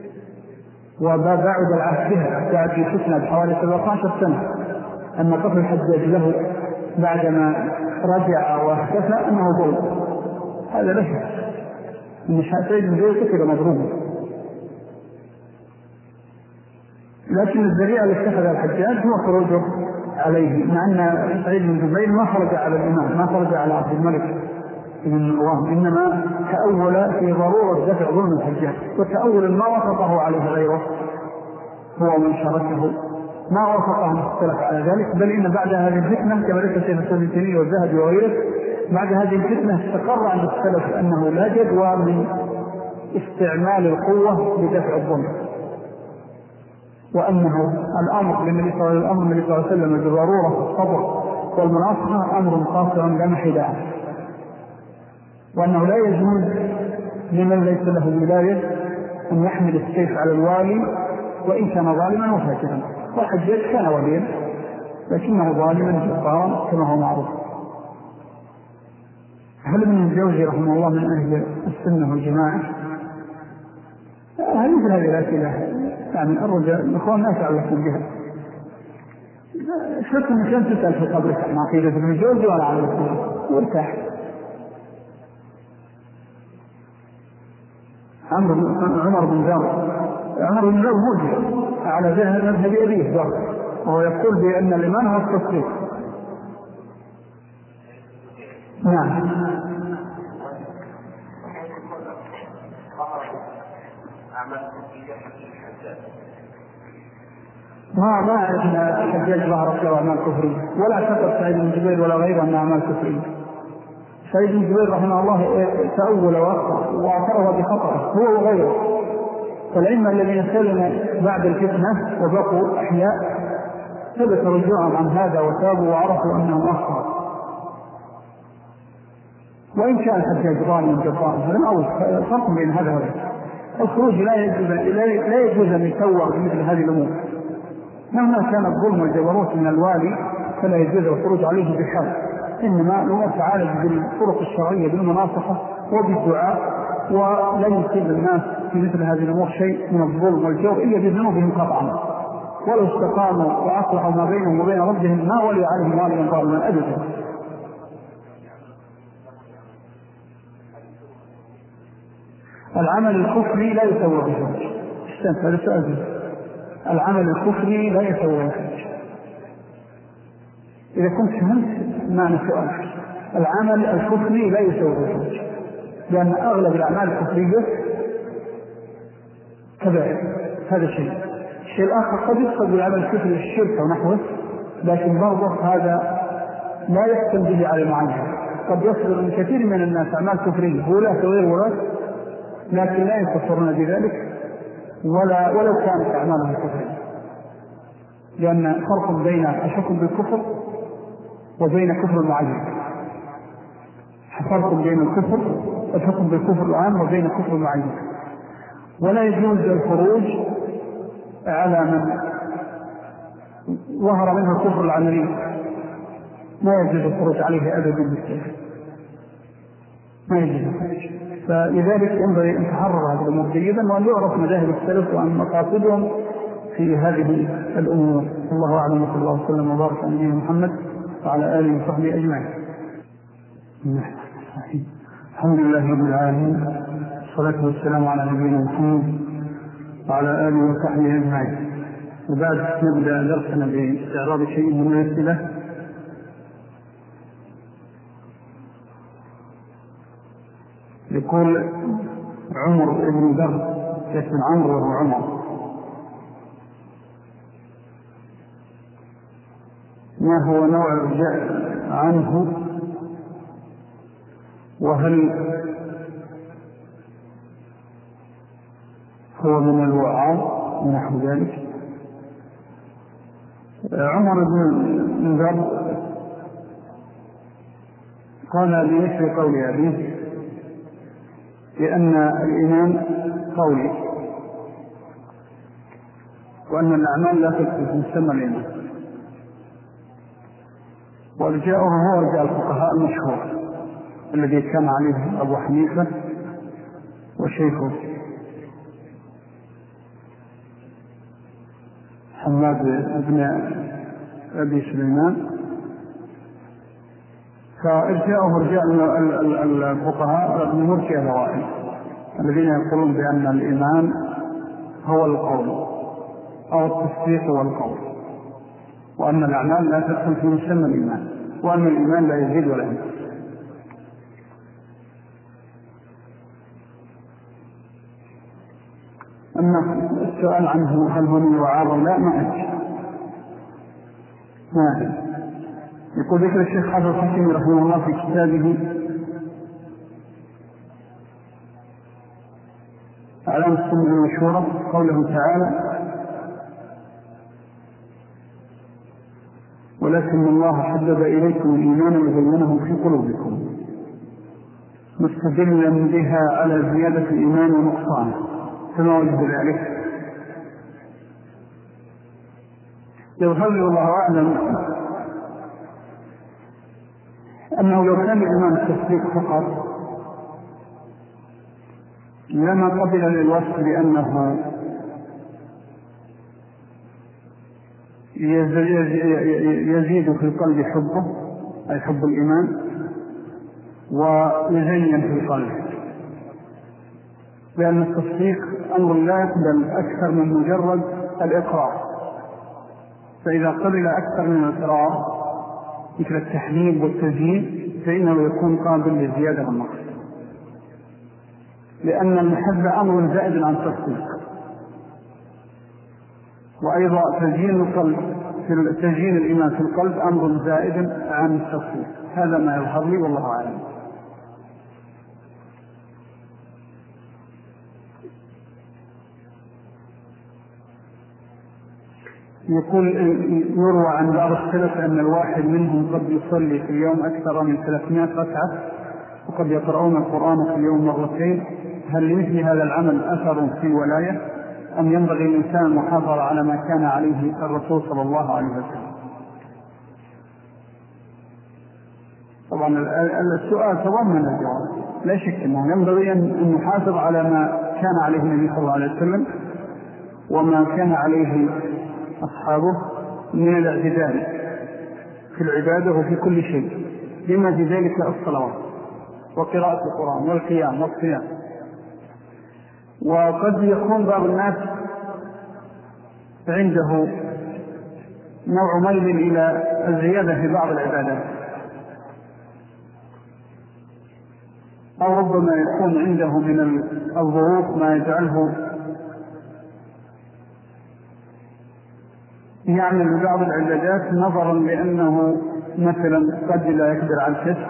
وبعد العهد بها بعد فتنة بحوالي سبعة عشر سنة، أن قتل الحجاج له بعدما رجع واختفى أنه ظلم، هذا لا شك. إن سعيد بن جبير قتل مظلوما، لكن الذريعة اللي اتخذها الحجاج هو خروجه عليه، مع أن سعيد بن جبير ما خرج على الإمام، ما خرج على عبد الملك بن مروان، إنما تأول في ضرورة دفع ظلم الحجاج، وتأول ما وافقه عليه غيره هو من شاركه ما وافقه السلف على ذلك. بل إن بعد هذه الفتنة كما ذكر شيخ الإسلام ابن تيمية والذهبي وغيره، بعد هذه الفتنة استقر عند السلف أنه لا جدوى من استعمال القوة لدفع الظلم، وأنه الأمر للنبي صلى الله عليه وسلم بضرورة الصبر والمناصحة أمر قاصر لا محيد عنه، وأنه لا يجوز لمن ليس له ولاية أن يحمل السيف على الوالي وإن كان ظالما وفاجرا. والحجاج كان وليا لكنه ظالما جبارا كما هو معروف. هل ابن الجوزي رحمه الله من أهل السنة والجماعة؟ هل مثل هذه الأسئلة يعني الرجاء الإخوان لا يتعلقون بها. شكرا أنك لم تسأل في قبرك عن عقيدة ابن الجوزي ولا على السنة وارتاح. عمر بن جابر عمر بن جابر موجه على ذهن مذهب أبيه جابر، وهو يقول بأن الإيمان هو التصديق. نعم. ما ما عرفنا الحجاج ظهرت له أعمال كفرية، ولا اعتقد سعيد بن جبير ولا غيره أن أعمال كفرية. سعيد بن جبير رحمه الله تأول وأخطأ واعترف بخطأه هو وغيره، فالعلم الذين سلموا بعد الفتنة وبقوا أحياء ثبت رجوعهم عن هذا وتابوا وعرفوا أنهم أخطأوا، وإن كان الحجاج ظالما جبارا. هذا أول فرق بين هذا وهذا. الخروج لا يجوز لا يجوز أن يسوغ بمثل هذه الأمور، مهما كان الظلم والجبروت من الوالي فلا يجوز الخروج عليه بحال، إنما الأمور تعالج بالطرق الشرعية بالمناصحة وبالدعاء، ولا يصيب الناس في مثل هذه الأمور شيء من الظلم والجور إلا بذنوبهم قطعا، ولو استقاموا وأصلحوا ما بينهم وبين ربهم ما ولي عليهم واليا ظالما أبدا. العمل الكفري لا يسوى بالزوج. استنى هذا سؤال. العمل الكفري لا يسوى بالزوج. إذا كنت فهمت معنى سؤالك، العمل الكفري لا يسوى بالزوج، لأن أغلب الأعمال الكفرية كبائر. هذا شيء. الشيء الآخر قد يدخل بالعمل الكفري الشرك أو نحوه، لكن برضه هذا لا يحكم به على المعين. قد يصدر من كثير من الناس أعمال كفرية ولا غير ولا، لكن لا يكفرون بذلك ولا ولو كانت أعمالهم كفرية، لأن فرق بين الحكم بالكفر وبين كفر المعين. فرق بين الكفر الحكم بالكفر العام وبين كفر المعين. ولا يجوز الخروج على من ظهر منه الكفر العملي، ما يجوز الخروج عليه أبدا بالسيف، ما يجوز الخروج. فلذلك ينبغي أن تحرر هذا الأمور جيدا، وأن يعرف مذاهب السلف وأن مقاصدهم في هذه الأمور. الله أعلم، وصلى الله وسلم وبارك على نبينا محمد وعلى آله وصحبه أجمعين. الحمد لله رب العالمين، والصلاة والسلام على نبينا محمد وعلى آله وصحبه أجمعين. وبعد نبدأ درسنا باستعراض شيء من الأسئلة. يقول عمر بن ذر، اسم عمرو وهو عمر، ما هو نوع الرجاء عنه، وهل هو من الوعاظ ونحو ذلك؟ عمر بن ذر قال بمثل قول أبيه لأن الإيمان قولي، وأن الأعمال لا تكتب تسمى الإيمان. ورجاؤه هو رجاء الفقهاء المشهور الذي كان عليه أبو حنيفة وشيخه حماد بن أبي سليمان. فارجاؤه رجاء الفقهاء من مرجئة الأوائل الذين يقولون بأن الإيمان هو القول أو التصديق والقول، وأن الأعمال لا تدخل في مسمى الإيمان، وأن الإيمان لا يزيد ولا ينقص. أما السؤال عنه هل هو من الوعاظ لا، ما أدري ما أدري. يقول ذكر الشيخ حافظ الحكيمي رحمه الله في كتابه أعلام السنة المشهورة قوله تعالى: ولكن الله حبب إليكم الإيمان وزينه في قلوبكم، مستدلا بها على زيادة الإيمان ونقصانه، فما وجد ذلك؟ يظهر والله أعلم أنه لو كان الإيمان التصديق فقط لما قبل للوصف بأنه يزيد في القلب حبه، أي حب الإيمان، ويزين في القلب، لأن التصديق أمر لا يقبل أكثر من مجرد الإقرار. فإذا قبل أكثر من الإقرار مثل التحليل والتزيين فإنه يكون قابل للزيادة والنقص، لأن المحبة أمر زائد عن التصديق. وأيضا تزيين القلب في تزيين الإيمان في القلب أمر زائد عن التصوير. هذا ما يظهر لي والله أعلم. يقول يروى عن بعض السلف أن الواحد منهم قد يصلي في اليوم أكثر من ثلاثمائة ركعة وقد يقرؤون القرآن في اليوم مرتين، هل لمثل هذا العمل أثر في الولاية أم ينبغي الإنسان المحافظة على ما كان عليه الرسول صلى الله عليه وسلم؟ طبعا السؤال تضمن الجواب، لا شك أنه ينبغي أن نحافظ على ما كان عليه النبي صلى الله عليه وسلم وما كان عليه أصحابه من الاعتدال في العبادة وفي كل شيء، بما في ذلك الصلوات وقراءة القرآن والقيام والصيام. وقد يكون بعض الناس عنده نوع ميل إلى الزيادة في بعض العبادات، أو ربما يكون عنده من الظروف ما يجعله يعمل ببعض العبادات نظرا لأنه مثلا قد لا يقدر على الكسب،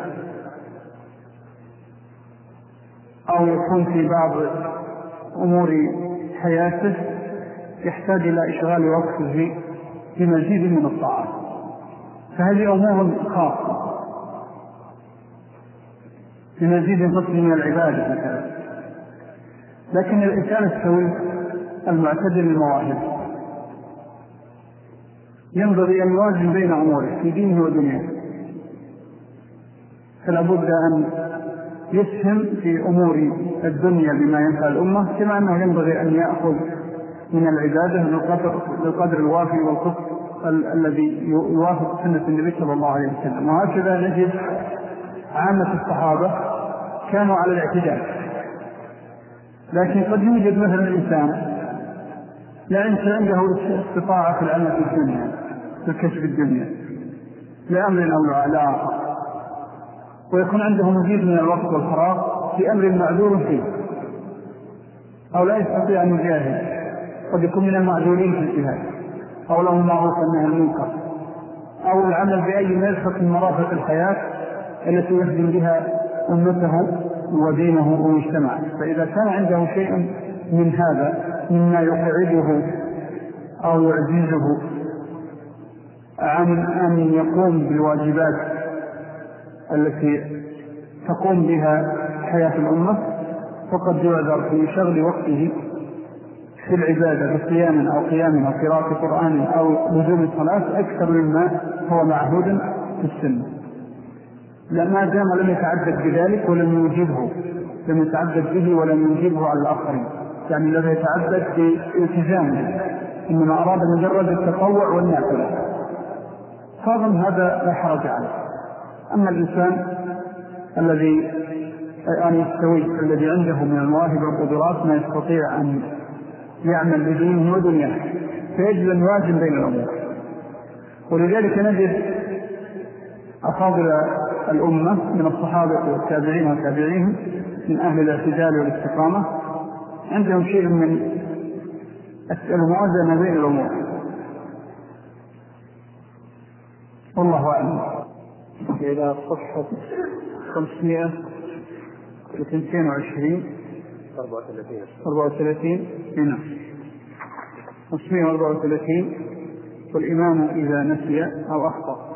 أو يكون في بعض أمور حياته يحتاج إلى إشغال وقته بمزيد من الطاعات، فهذه أمور خاصة بمزيد قصد من العبادة مثلا. لكن الإنسان السوي المعتدل المواهب ينبغي أن يوازن بين أموره في دينه ودنياه، فلا بد أن يسهم في أمور الدنيا بما ينفع الأمة، كما أنه ينبغي أن يأخذ من العبادة بالقدر الوافي والقسط الذي يوافق سنة النبي صلى الله عليه وسلم. وهكذا نجد عامة الصحابة كانوا على الاعتدال. لكن قد يوجد مثلا الإنسان لا عنده استطاعة في العمل في الدنيا في الكسب الدنيا لأمر أو لا آخر، ويكون عنده مزيد من الوقت والفراغ في أمر معذور فيه، أو لا يستطيع أن يجاهد، قد يكون من المعذورين في الجهاد، أو له معروف أنه المنكر، أو العمل بأي مرفق من مرافق الحياة التي يخدم بها أمته ودينه ومجتمعه. فإذا كان عنده شيء من هذا مما يقعده أو يعجزه عن أن يقوم بالواجبات التي تقوم بها حياة الأمة، فقد يعذر في شغل وقته في العبادة بصيام أو قيام أو قراءة قرآن أو لزوم الصلاة أكثر مما هو معهود في السنة، لما دام لم يتعدد بذلك ولم يجيبه لم يتعدد به ولم يجيبه على الآخرين، يعني الذي يتعدد بالتزامه، إنما أراد مجرد التطوع والنافلة، فاظن هذا لا حرج عليه. أما الإنسان الذي أن يستوي الذي عنده من المواهب والقدرات ما يستطيع أن يعمل بدينه ودنياه، فيجب أن يوازن بين الأمور. ولذلك نجد أفاضل الأمة من الصحابة والتابعين والتابعين من أهل الاعتدال والاستقامة عندهم شيء من الموازنة بين الأمور، والله أعلم. إلى صفحة خمسمائة واثنين وعشرين أربعة وثلاثين هنا خمسمائة وأربعة وثلاثين. والإمام إذا نسي أو أخطأ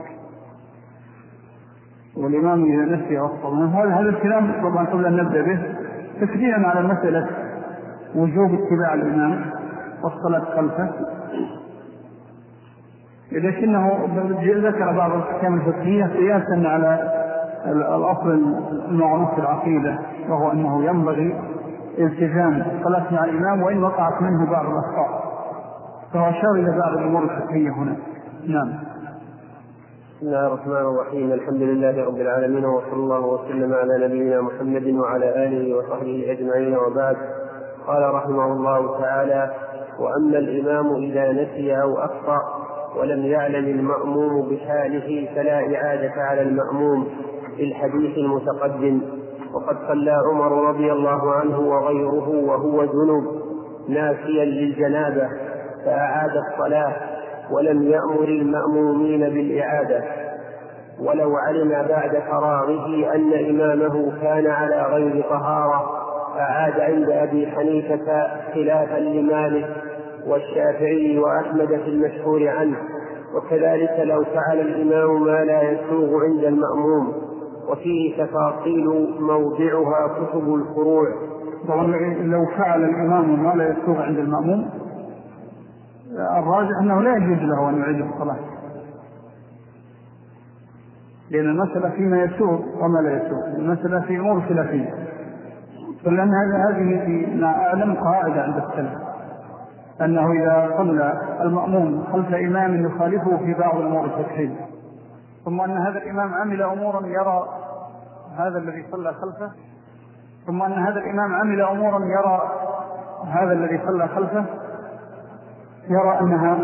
والإمام إذا نسي أو أخطأ. هذا الكلام طبعا قبل أن نبدأ به تكريرا على مسألة وجوب اتباع الإمام والصلاة خلفه، لكنه ذكر بعض الأحكام الفقهية قياسا على الأصل المعروف في العقيدة، وهو أنه ينبغي التزام الصلاة مع الإمام وإن وقعت منه بعض الأخطاء، فهو أشار إلى بعض الأمور الفقهية هنا. نعم. بسم الله الرحمن الرحيم. الحمد لله رب العالمين، وصلى الله وسلم على نبينا محمد وعلى آله وصحبه أجمعين، وبعد. قال رحمه الله تعالى: وأما الإمام إذا نسي أو أخطأ ولم يعلم المأموم بحاله فلا إعادة على المأموم في الحديث المتقدم. وقد صلى عمر رضي الله عنه وغيره وهو جنب ناسيا للجنابة، فأعاد الصلاة ولم يأمر المأمومين بالإعادة، ولو علم بعد فراغه أن إمامه كان على غير طهارة أعاد عند أبي حنيفة خلافا لمالك والشافعي وأحمد في المشهور عنه. وكذلك لو فعل الإمام ما لا يسوغ عند المأموم، وفيه تفاصيل موضعها كتب الفروع. لو فعل الإمام ما لا يسوغ عند المأموم، الراجح أنه لا يجوز له أن يعيد الصلاة، لأن المسألة فيما يسوغ وما لا يسوغ، المسألة في أمور خلافية، فلأن هذه ما أعلم قاعدة عند السلف، أنه إذا صلى المأموم خلف إمام يخالفه في بعض الأمور الفقهية، ثم أن هذا الإمام عمل أمورا يرى هذا الذي صلى خلفه ثم أن هذا الإمام عمل أمورا يرى هذا الذي صلى خلفه يرى أنها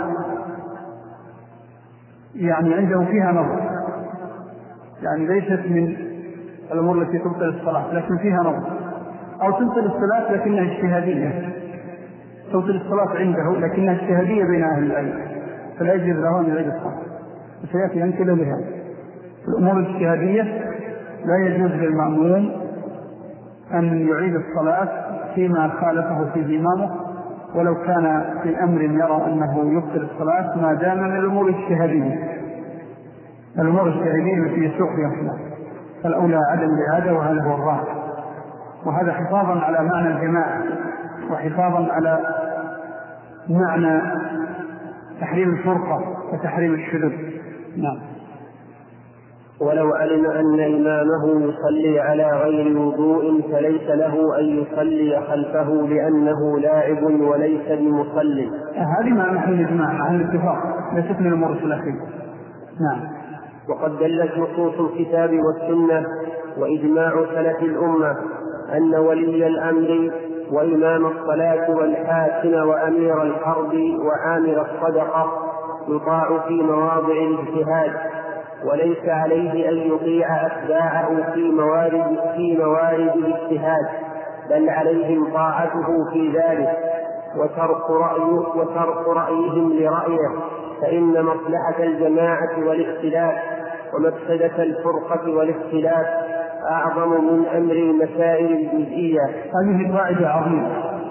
يعني عنده فيها نظر، يعني ليست من الأمور التي تبطل الصلاة لكن فيها نظر، أو تبطل الصلاة لكنها اجتهادية، تبطل الصلاة عنده لكنها اجتهادية بين أهل العلم، فلا يجوز له أن يعيد الصلاة. وسيأتي أمثلة لها. الأمور الاجتهادية لا يجوز للمأموم أن يعيد الصلاة فيما خالفه فيه إمامه، ولو كان في أمر يرى أنه يبطل الصلاة ما دام من الأمور الاجتهادية. الأمور الاجتهادية التي يسوق فيها الصلاة فالأولى عدم الإعادة، وهذا هو الراجح، وهذا حفاظا على معنى الجماعة وحفاظا على معنى تحريم الفرقة وتحريم الشذوذ. نعم. ولو علم أن إمامه يصلي على غير وضوء فليس له أن يصلي خلفه لأنه لاعب وليس بمصلي. هذه ما محل إجماع، محل اتفاق، ليست من الأمور الخلافية. نعم. وقد دلت نصوص الكتاب والسنة وإجماع سلف الأمة أن ولي الأمر وإمام الصلاة والحاكم وأمير الحرب وعامل الصدقة يطاع في مواضع الاجتهاد، وليس عليه أن يطيع أتباعه في موارد في موارد الاجتهاد، بل عليهم طاعته في ذلك وترك رأيه وترك رأيهم لرأيه، فإن مصلحة الجماعة والاختلاف ومفسدة الفرقة والاختلاف أعظم من أمر المسائل الجزئية. هذه قاعدة عظيمة،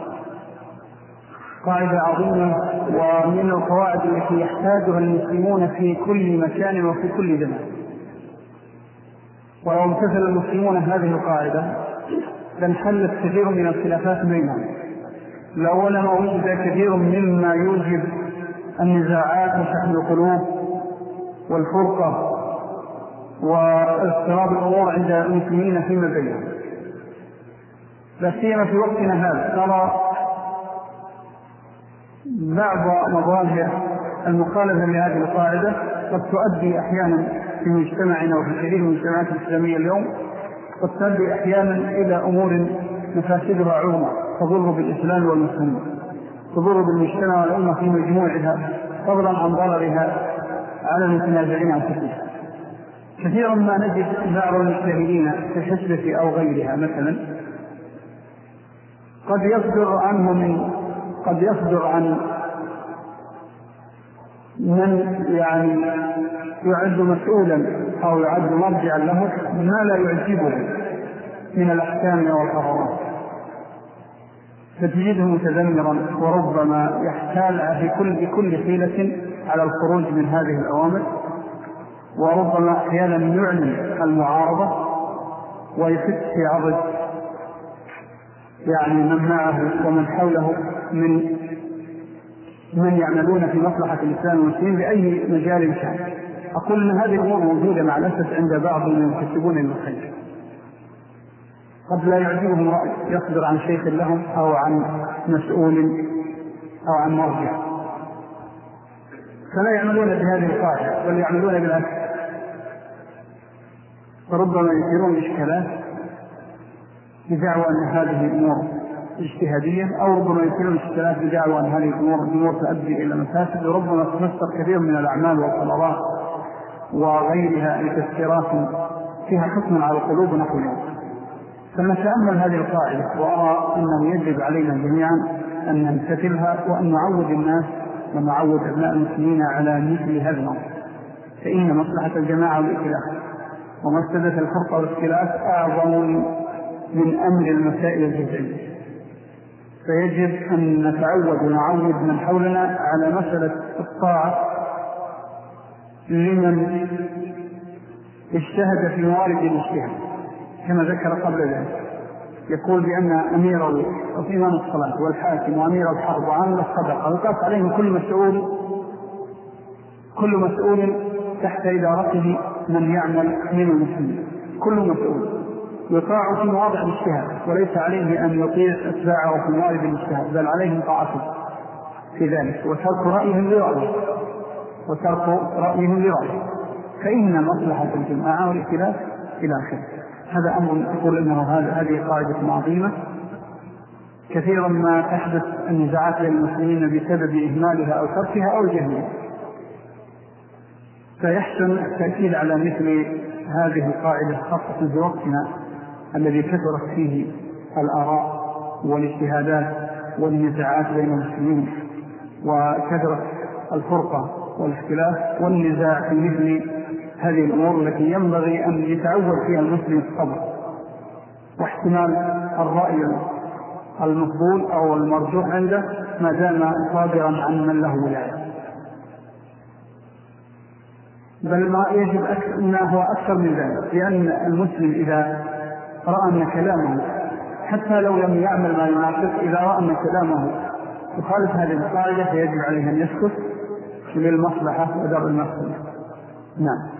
قاعدة عظيمة، ومن القواعد التي يحتاجها المسلمون في كل مكان وفي كل زمان. ولو امتثل المسلمون هذه القاعدة لانحلت كثير من الخلافات بينهم، لأولا ما وجد كثير مما يوجب النزاعات وشحن القلوب والفرقة واضطراب الأمور عند المسلمين فيما بينهم. لا سيما في وقتنا هذا نرى بعض مظاهر المخالفة لهذه القاعدة قد تؤدي أحيانا في مجتمعنا وفي كثير من المجتمعات الإسلامية اليوم قد تؤدي أحيانا إلى أمور مفاسدها عظمى تضر بالإسلام والمسلمين، تضر بالمجتمع والأمة في مجموعها، فضلا عن ضررها على المتنازعين عن فكرها. كثيرا ما نجد بعض المجتهدين في الحسبة أو غيرها مثلا قد يصدر عنه من قد يصدر عن من يعني يعد مسؤولا أو يعد مرجعا له ما لا يعجبه من الأحكام والقرارات، فتجده متذمرا وربما يحتال في كل بكل حيلة على الخروج من هذه الأوامر، وربما أحيانا يعلن المعارضة ويفت في عرض يعني من معه ومن حوله من من يعملون في مصلحة الإسلام والمسلمين بأي مجال كان. أقول أن هذه الأمور موجودة مع الأسف عند بعض من يكتسبون الخير، قد لا يعجبهم رأي يصدر عن شيخ لهم أو عن مسؤول أو عن مرجع، فلا يعملون بهذه القاعدة بل يعملون بالعكس، فربما يثيرون إشكالات بدعوى أن هذه الأمور اجتهادية، أو ربما يثيرون إشكالات بدعوى أن هذه الأمور الأمور تؤدي إلى مفاسد، وربما تفسر كثير من الأعمال والقرارات وغيرها لتفسيرات فيها حكم على القلوب ونحو ذلك. فنتأمل هذه القاعدة، وأرى أنه يجب علينا جميعا أن نمتثلها وأن نعود الناس ونعود أبناء المسلمين على مثل هذا الأمر، فإن مصلحة الجماعة والائتلاف ومفسدة الفرقة والاختلاف أعظم من أمر المسائل الجزئية. فيجب أن نتعود ونعود من حولنا على مسألة الطاعة لمن اجتهد في موارد الاجتهاد، كما ذكر قبل ذلك يقول بأن أمير إمام الصلاة والحاكم وأمير الحرب وعامل الصدقة وقف عليهم كل مسؤول كل مسؤول تحت إدارته من يعمل من المسلمين، كل مسؤول يطاع في مواضع الاجتهاد، وليس عليه أن يطيع أتباعه في موارد الاجتهاد، بل عليهم طاعته في ذلك وترك رأيهم لرأيه وترك رأيهم لرأيه فإن مصلحة الجماعة والائتلاف إلى آخره. هذا أمر أقول أنه هذه قاعدة عظيمة كثيرا ما تحدث النزاعات بين المسلمين بسبب إهمالها أو تركها أو جهلها، فيحسن التأكيد على مثل هذه القاعدة خاصة في وقتنا الذي كثرت فيه الآراء والاجتهادات والنزاعات بين المسلمين وكثرت الفرقة والاختلاف والنزاع في مثل هذه الأمور التي ينبغي أن يتعود فيها المسلم الصبر واحتمال الرأي المفضول أو المرجوح عنده ما دام صادرا عن من له ولاية، بل ما يجب أنه أكثر من ذلك، لأن المسلم إذا رأى أن كلامه حتى لو لم يعمل ما يناسب، إذا رأى أن كلامه يخالف هذه القاعدة فيجب عليه أن يسكت للمصلحة ودرء المفسدة. نعم.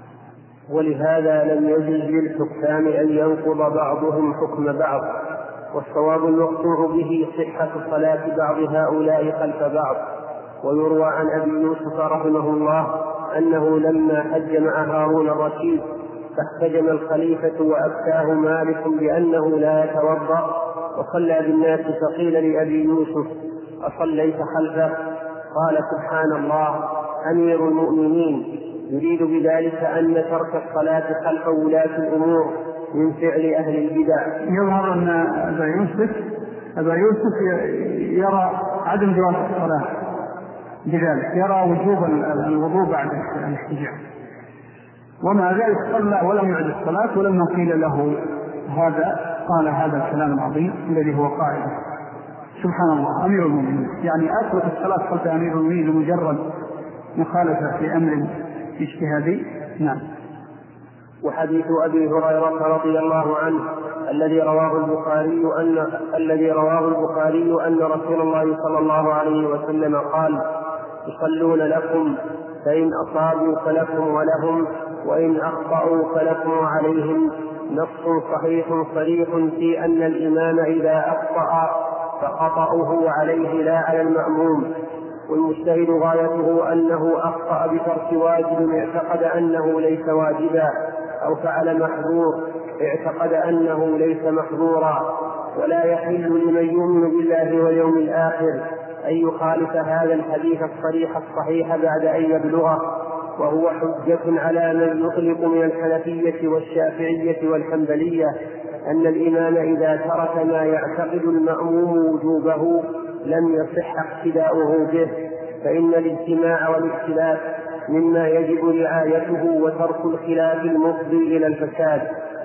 ولهذا لم يجوز للحكام أن ينقض بعضهم حكم بعض، والصواب المقطوع به صحة صلاة بعض هؤلاء خلف بعض. ويروى عن أبي يوسف رحمه الله أنه لما حج مع هارون الرشيد فاحتجم الخليفة وأفتاه مالك بأنه لا يتوضأ وصلى بالناس، فقيل لأبي يوسف أصليت خلفه؟ قال سبحان الله أمير المؤمنين، يريد بذلك أن ترك الصلاة خلف ولاة الأمور من فعل أهل البدع. يظهر أن أبا يوسف أبا يوسف يرى عدم جواز الصلاة بذلك، يرى وجوب الوضوء بعد الاحتجام، ومع ذلك صلى ولم يعد الصلاة. ولما قيل له هذا قال هذا الكلام العظيم الذي هو قائل سبحان الله أمير المؤمنين، يعني أترك الصلاة خلف أمير المؤمنين لمجرد مخالفة في أمر اجتهادي. نعم. وحديث أبي هريرة رضي الله عنه الذي رواه البخاري أن الذي رواه البخاري أن رسول الله صلى الله عليه وسلم قال: يصلون لكم فإن أصابوا فلكم ولهم، وإن أخطأوا فلكم وعليهم. نص صحيح صريح في أن الإمام إذا أخطأ فخطأه عليه لا على المأموم، والمجتهد غايته أنه أخطأ بترك واجب اعتقد أنه ليس واجبا، أو فعل محظور اعتقد أنه ليس محظورا. ولا يحل لمن يؤمن بالله واليوم الآخر أن يخالف هذا الحديث الصريح الصحيح بعد أن يبلغه، وهو حجة على من يطلق من الحنفية والشافعية والحنبلية أن الإمام إذا ترك ما يعتقد المأموم وجوبه لم يصح اقتداؤه به، فإن الاجتماع والاختلاف مما يجب رعايته وترك الخلاف المفضي إلى الفساد.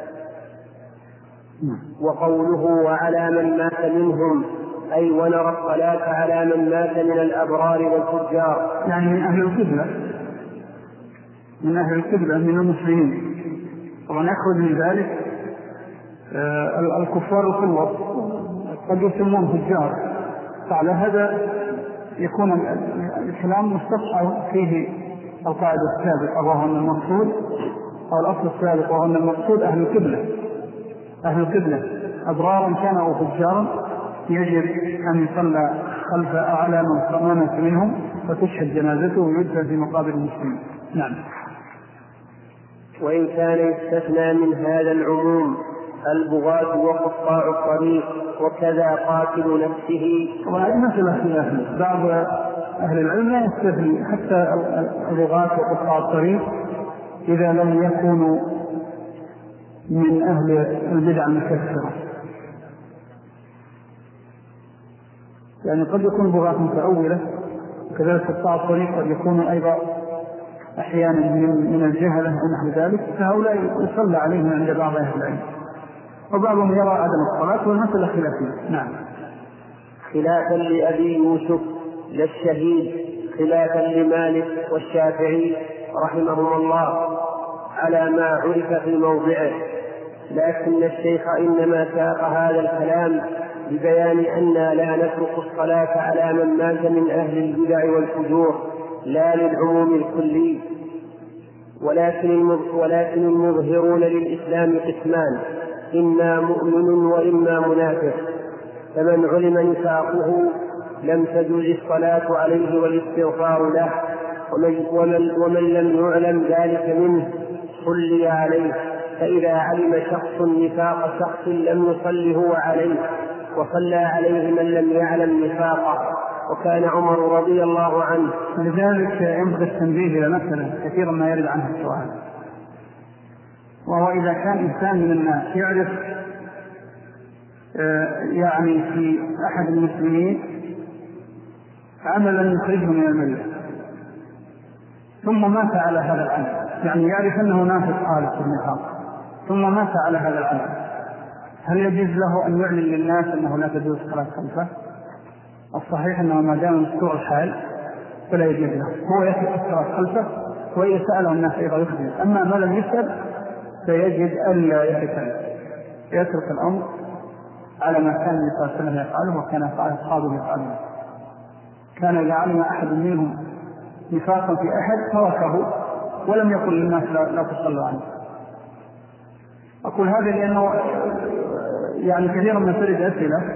وقوله وعلى من مات منهم أي ونرى الصلاة على من مات من الأبرار والفجار، يعني من أهل القبلة من أهل القبلة من المسلمين. طبعا يخرج من ذلك آه الكفار في الوسط قد يسمون فجار، فعلى هذا يكون الكلام مستصحب فيه القاعدة السابقة وهو أن المقصود أو الأصل السابق وهو أن المقصود أهل القبلة أهل القبلة أبرارا كانوا أو فجارا يجب أن يصلى خلف أعلى من مات منهم وتشهد جنازته ويدفن في مقابر المسلمين. نعم. وإن كان يستثنى من هذا العموم البغاة وقطاع الطريق وكذا قاتل نفسه. وهذه مسألة خلافية، بعض أهل العلم لا يستثني حتى البغاة وقطاع الطريق إذا لم يكونوا من أهل البدع المكفرة، يعني قد يكون بغاة متأولة وكذلك قطاع الطريق قد يكونوا أيضا أحيانا من من الجهلة أو نحو ذلك، فهؤلاء يصلى عليهم عند بعض أهل العلم، وبعضهم يرى عدم الصلاة، والمسألة خلافية. نعم. خلافا لأبي يوسف للشهيد، خلافا لمالك والشافعي رحمهم الله على ما عرف في موضعه، لكن الشيخ إنما ساق هذا الكلام ببيان أننا لا نترك الصلاة على من مات من أهل البدع والفجور، لا للعموم الكلي، ولكن ولكن المظهرون للإسلام قسمان، إما مؤمن وإما منافق، فمن علم نفاقه لم تجوز الصلاة عليه والاستغفار له، ومن, ومن, ومن لم يعلم ذلك منه صلي عليه، فإذا علم شخص نفاق شخص لم يصلي هو عليه، وصلى عليه من لم يعلم نفاقه، وكان عمر رضي الله عنه. لذلك ينبغي التنبيه إلى مسألة كثيرا ما يرد عنها السؤال، وهو إذا كان إنسان من الناس يعرف يعني في أحد المسلمين عملا يخرجه من الملة ثم مات على هذا العمل، يعني يعرف أنه نافق خالص في النفاق ثم مات على هذا العمل، هل يجوز له أن يعلن للناس أنه لا تجوز الصلاة خلفه؟ الصحيح أنه ما دام مستور الحال فلا يجوز له، هو يترك الصلاة خلفه، وإذا سأله الناس أيضا يخرج. أما ما لم يسأل فيجب ألا يتكلم، يترك الأمر على ما كان النبي صلى الله عليه وسلم يفعله وكان أصحابه يفعلونه. كان إذا علم أحد منهم نفاقا في أحد تركه ولم يقل للناس لا, لا تصلوا عنه. أقول هذا لأنه يعني كثيرا ما ترد أسئلة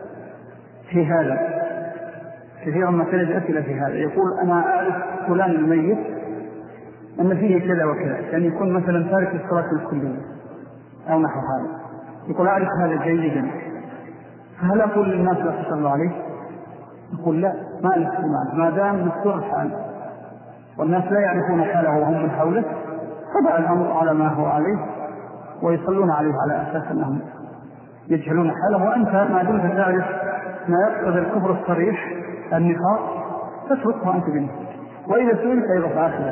في هذا، كثيرا ما ترد أسئلة في هذا، يقول أنا أعرف فلان الميت أن فيه كذا وكذا، يعني يكون مثلا تارك الصلاة الكلية أو نحو هذا، يقول أعرف هذا جيدا، فهل أقول للناس لا تصلوا عليه؟ يقول لا، ما الاحتمال، ما دام مستور الحال والناس لا يعرفون حاله وهم من حوله، فضع الأمر على ما هو عليه ويصلون عليه على أساس أنهم يجهلون حاله، وأنت ما دمت تعرف ما يقتضي الكفر الصريح النفاق تتركه أنت بنفسك. وإذا سئلت أيضا فآخره،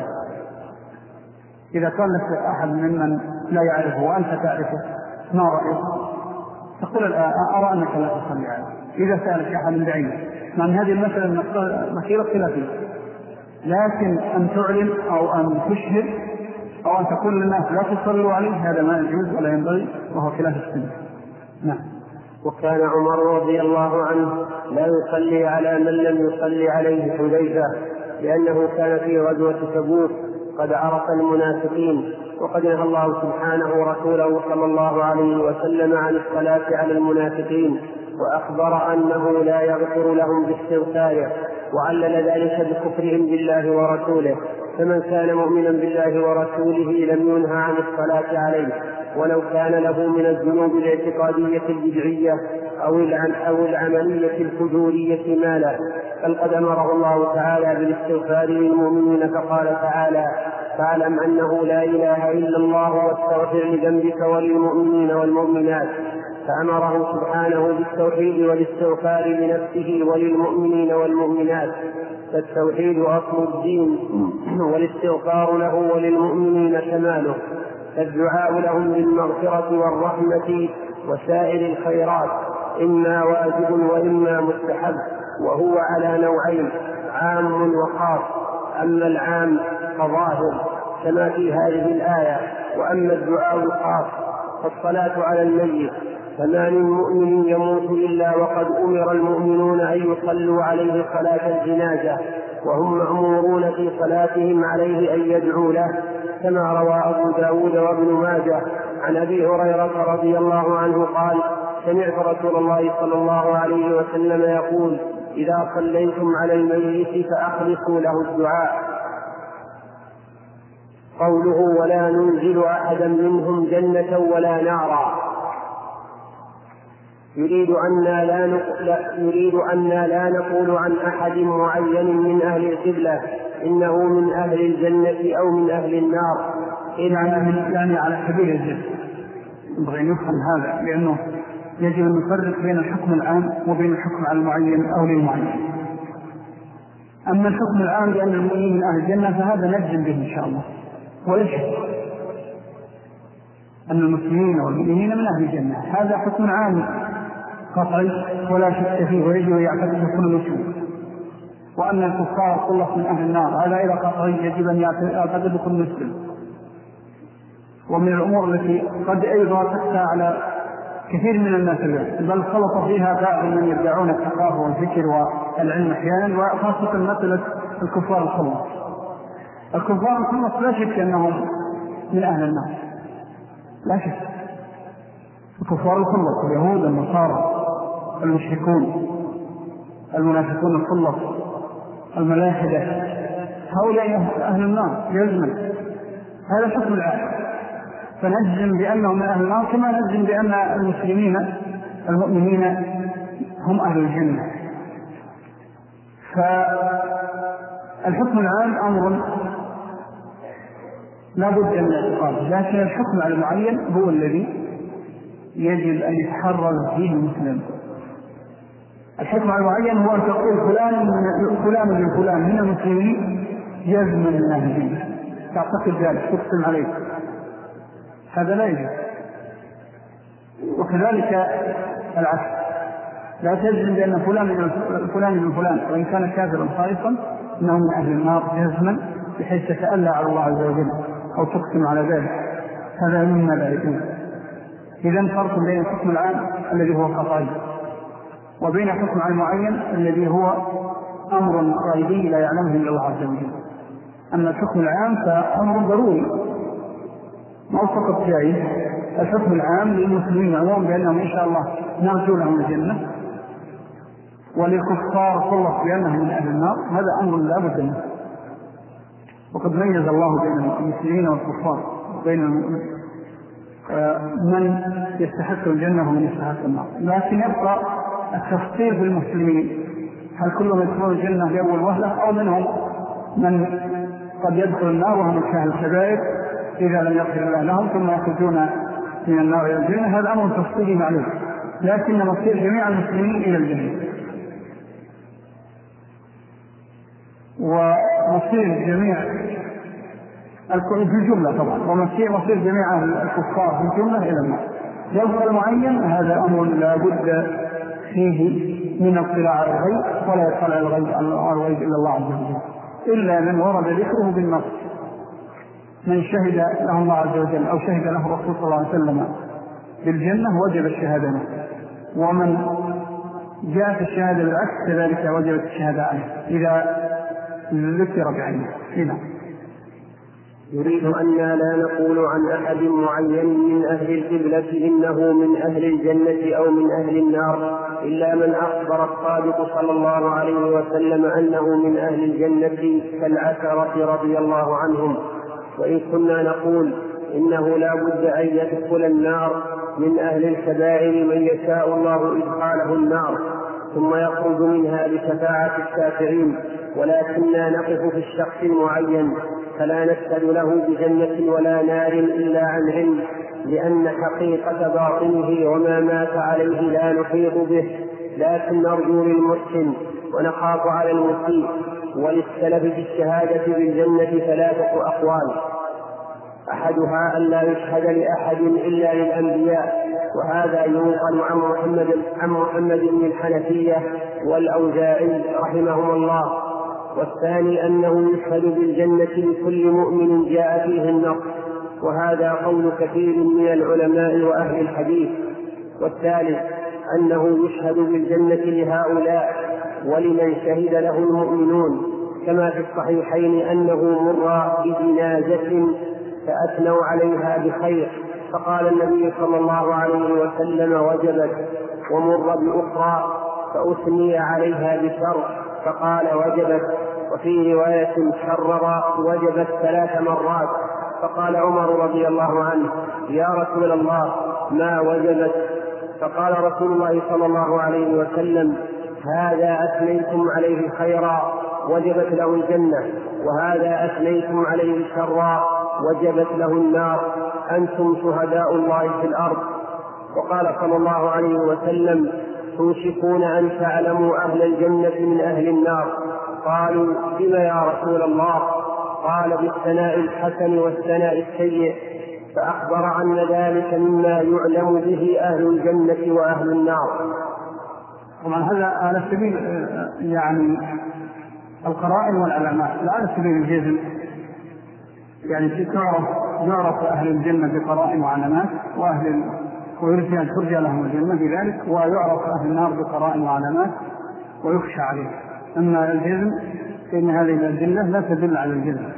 إذا كان لك أحد ممن لا يعرفه وأنت تعرفه ما رأيك؟ تقول أرى أنك لا تصلي عليه. إذا سألك أحد من بعيد، مع أن هذه المسألة مسيرة خلافية، لكن أن تعلن أو أن تشهد أو أن تقول للناس لا تصلوا عليه هذا ما يجوز ولا ينبغي، وهو خلاف السنة. نعم. وكان عمر رضي الله عنه لا يصلي على من لم يصلي عليه حذيفة، لأنه كان في غزوة تبوك قد عرف المنافقين، وقد نهى الله سبحانه ورسوله صلى الله عليه وسلم عن الصلاة على المنافقين، وأخبر أنه لا يغفر لهم باستغفاره، وعلل ذلك بكفرهم بالله ورسوله، فمن كان مؤمنا بالله ورسوله لم ينهى عن الصلاة عليه، ولو كان له من الذنوب الاعتقادية البدعية أو العملية الفجورية ما لا، بل قد أمره الله تعالى بالاستغفار للمؤمنين، فقال تعالى: فاعلم أنه لا إله إلا الله واستغفر لذنبك وللمؤمنين والمؤمنات. فأمره سبحانه بالتوحيد والاستغفار لنفسه وللمؤمنين والمؤمنات، فالتوحيد أصل الدين والاستغفار له وللمؤمنين كماله، فالدعاء لهم بالمغفرة والرحمة وسائر الخيرات إما واجب وإما مستحب، وهو على نوعين: عام وخاص. أما العام فظاهر كما في هذه الآية، وأما الدعاء الخاص فالصلاة على الميت، فما من مؤمن يموت إلا وقد أمر المؤمنون أن يصلوا عليه صلاة الجنازة، وهم مأمورون في صلاتهم عليه أن يدعوا له، كما روى أبو داود وابن ماجه عن أبي هريرة رضي الله عنه قال: سمعت رسول الله صلى الله عليه وسلم يقول: إذا صليتم على الميت فأخلصوا له الدعاء. قوله: ولا ننزل أحدا منهم جنة ولا نارا، يريد أن لا نقول, يريد أن لا نقول عن أحد معين من أهل القبلة إنه من أهل الجنة أو من أهل النار، يعني, يعني على سبيل الجد ينبغي أن يفهم هذا، لأنه يجب أن نفرق بين الحكم العام وبين الحكم على المعين أو للمعين. أما الحكم العام بأن المؤمنين من أهل الجنة فهذا نجزم به إن شاء الله، ولا شك أن المسلمين والمؤمنين من أهل الجنة، هذا حكم عام قطعي ولا شك فيه، ويجب يعتقد كل مسلم. وأن الكفار كلهم من أهل النار هذا إلى قطعي يجب أن يعتقد كل مسلم. ومن الأمور التي قد أيضا تخفى على كثير من الناس اليوم، بل خلط فيها بعض من يدعون الثقافة والفكر والعلم أحيانا، وخاصة مسألة الكفار الخلص. الكفار الخلص لا شك أنهم من أهل النار، لا شك. الكفار الخلص، اليهود، النصارى، المشركون، المنافقون الخلص، الملاحدة، هؤلاء أهل النار جزما، هذا حكم العام. فنجزم بأنهم من أهل النار كما نجزم بأن المسلمين المؤمنين هم أهل الجنة. فالحكم العام أمر لا بد أن يتقابل، لكن الحكم على المعين هو الذي يجب أن يتحرز فيه المسلم. الحكم على المعين هو أن تقول فلان فلان من فلان من المسلمين جزما من أهل الجنة، تعتقد ذلك، تقسم عليه، هذا لا يجب. وكذلك العكس، لا تجزم بأن فلان من فلان من فلان وإن كان كافرا خالصا إنه من أهل النار جزما، بحيث تتألى على الله عز وجل أو تقسم على ذلك، هذا مما لا يجوز. إذن فرق بين الحكم العام الذي هو قطعي وبين الحكم على المعين الذي هو أمر غيبي لا يعلمه إلا الله عز وجل. أما الحكم العام فأمر ضروري ما فقط جائز. الحكم العام للمسلمين عموما بأنهم إن شاء الله نرجو لهم الجنة، وللكفار خلص بأنهم من أهل النار، هذا أمر لا بد منه. وقد ميز الله بين المسلمين والكفار، بين من يستحق الجنة ومن يستحق النار. لكن يبقى التفصيل في المسلمين، هل كلهم يدخلون الجنة في أول وهلة أو منهم من قد يدخل النار وهم أهل الكبائر إذا لم يغفر الله لهم ثم يخرجون من النار إلى الجنة، هذا أمر تفصيلي معلوم. لكن مصير جميع المسلمين إلى الجنة، ومصير جميع في الجملة طبعا، ومصير مصير جميع الكفار في الجملة إلى النار. يبقى المعين هذا أمر لا بد فيه من اطلاع على الغيب، ولا يطلع على الغيب إلا الله عز وجل، إلا من ورد ذكره بالنص، من شهد له الله عز وجل أو شهد له الرسول صلى الله عليه وسلم بالجنة وجب الشهادة له، ومن جاءت الشهادة بالعكس كذلك وجبت الشهادة عنه إذا ذكر بعينه. هنا يريد أننا لا نقول عن أحد معين من أهل القبلة إنه من أهل الجنة أو من أهل النار، إلا من أخبر الصادق صلى الله عليه وسلم أنه من أهل الجنة كالعشرة رضي الله عنهم. وإن كنا نقول إنه لا بد أن يدخل النار من أهل الكبائر من يشاء الله إدخاله النار ثم يخرج منها بشفاعة الشافعين، ولكننا نقف في الشخص المعين فلا نشهد له بجنة ولا نار إلا عن علم، لأن حقيقة باطنه وما مات عليه لا نحيط به، لكن نرجو للمحسن ونخاف على المسيء. وللسلف في الشهادة بالجنة ثلاثة أقوال، أحدها أن لا يشهد لأحد إلا للأنبياء، وهذا ينقل عن محمد, عن محمد بن الحنفية والأوزاعي رحمهم الله. والثاني أنه يشهد بالجنة لكل مؤمن جاء فيه النص، وهذا قول كثير من العلماء وأهل الحديث. والثالث أنه يشهد بالجنة لهؤلاء ولمن شهد له المؤمنون، كما في الصحيحين أنه مر بجنازة فأثنوا عليها بخير فقال النبي صلى الله عليه وسلم وجبت، ومر بأخرى فأثني عليها بشر فقال وجبت، وفي رواية حرر وجبت ثلاث مرات فقال عمر رضي الله عنه يا رسول الله ما وجبت؟ فقال رسول الله صلى الله عليه وسلم هذا أثنيتم عليه خيرا وجبت له الجنة، وهذا أثنيتم عليه شرا وجبت له النار، أنتم شهداء الله في الأرض. وقال صلى الله عليه وسلم توشكون أن تعلموا أهل الجنة من أهل النار، قالوا بما يا رسول الله؟ قال بالثناء الحسن والثناء السيء، فأخبر أن ذلك مما يعلم به أهل الجنة وأهل النار. طبعا هذا على سبيل يعني القرائن والعلامات، لا على سبيل الجزم، يعني تعرف يعرف أهل الجنة بقرائن وعلامات، وأهل ويرجى أن ترجى لهم الجنة بذلك، ويعرف أهل النار بقرائن وعلامات ويخشى عليه. أما الجزم فإن هذه الأدلة لا تدل على الجزم،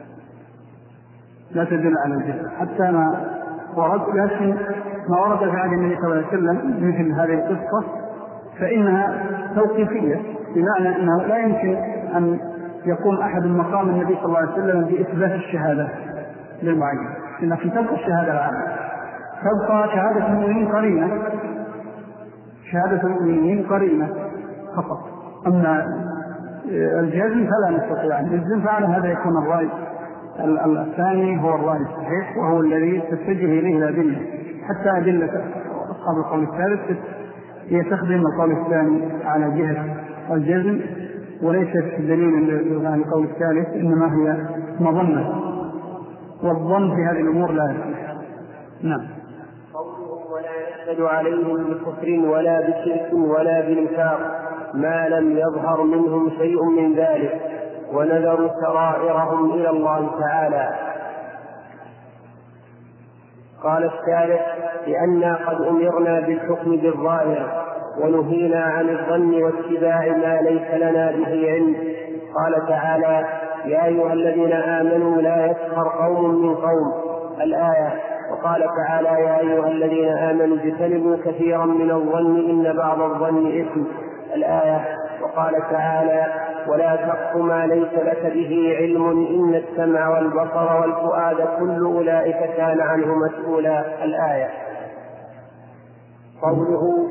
لا تدل على الجزم حتى ما ورد، لكن ما ورد في عهد النبي صلى الله عليه وسلم مثل هذه القصة فإنها توقيفية، بمعنى أنه لا يمكن أن يقوم أحد مقام النبي صلى الله عليه وسلم بإثبات الشهادة للمعين، لكن تبقى الشهادة العامة، تبقى شهادة المؤمنين قرينة، شهادة المؤمنين قرينة فقط. أما الجزم فلا نستطيع أن نجزم، فعلى هذا يكون الرأي الثاني هو الرأي الصحيح، وهو الذي تتجه إليه الأدلة، حتى أدلة أصحاب القول الثالث هي تخدم القول الثاني على جهة الجزم، وليست دليل للقول الثالث، إنما هي مظنة، والظن في هذه الأمور لا يصح. نعم. قوله ولا يشهد عليهم بكفر ولا بشرك ولا بنفاق ما لم يظهر منهم شيء من ذلك، ونذروا سرائرهم إلى الله تعالى. قال الشارح لأننا قد أمرنا بالحكم بالظاهر ونهينا عن الظن واتباع ما ليس لنا به علم. قال تعالى يا أيها الذين آمنوا لا يسخر قوم من قوم الآية. وقال تعالى يا أيها الذين آمنوا اجتنبوا كثيرا من الظن إن بعض الظن إثم الآية. وقال تعالى ولا تقف ما ليس لك به علم إن السمع والبصر والفؤاد كل أولئك كان عنه مسؤولا الآية. قوله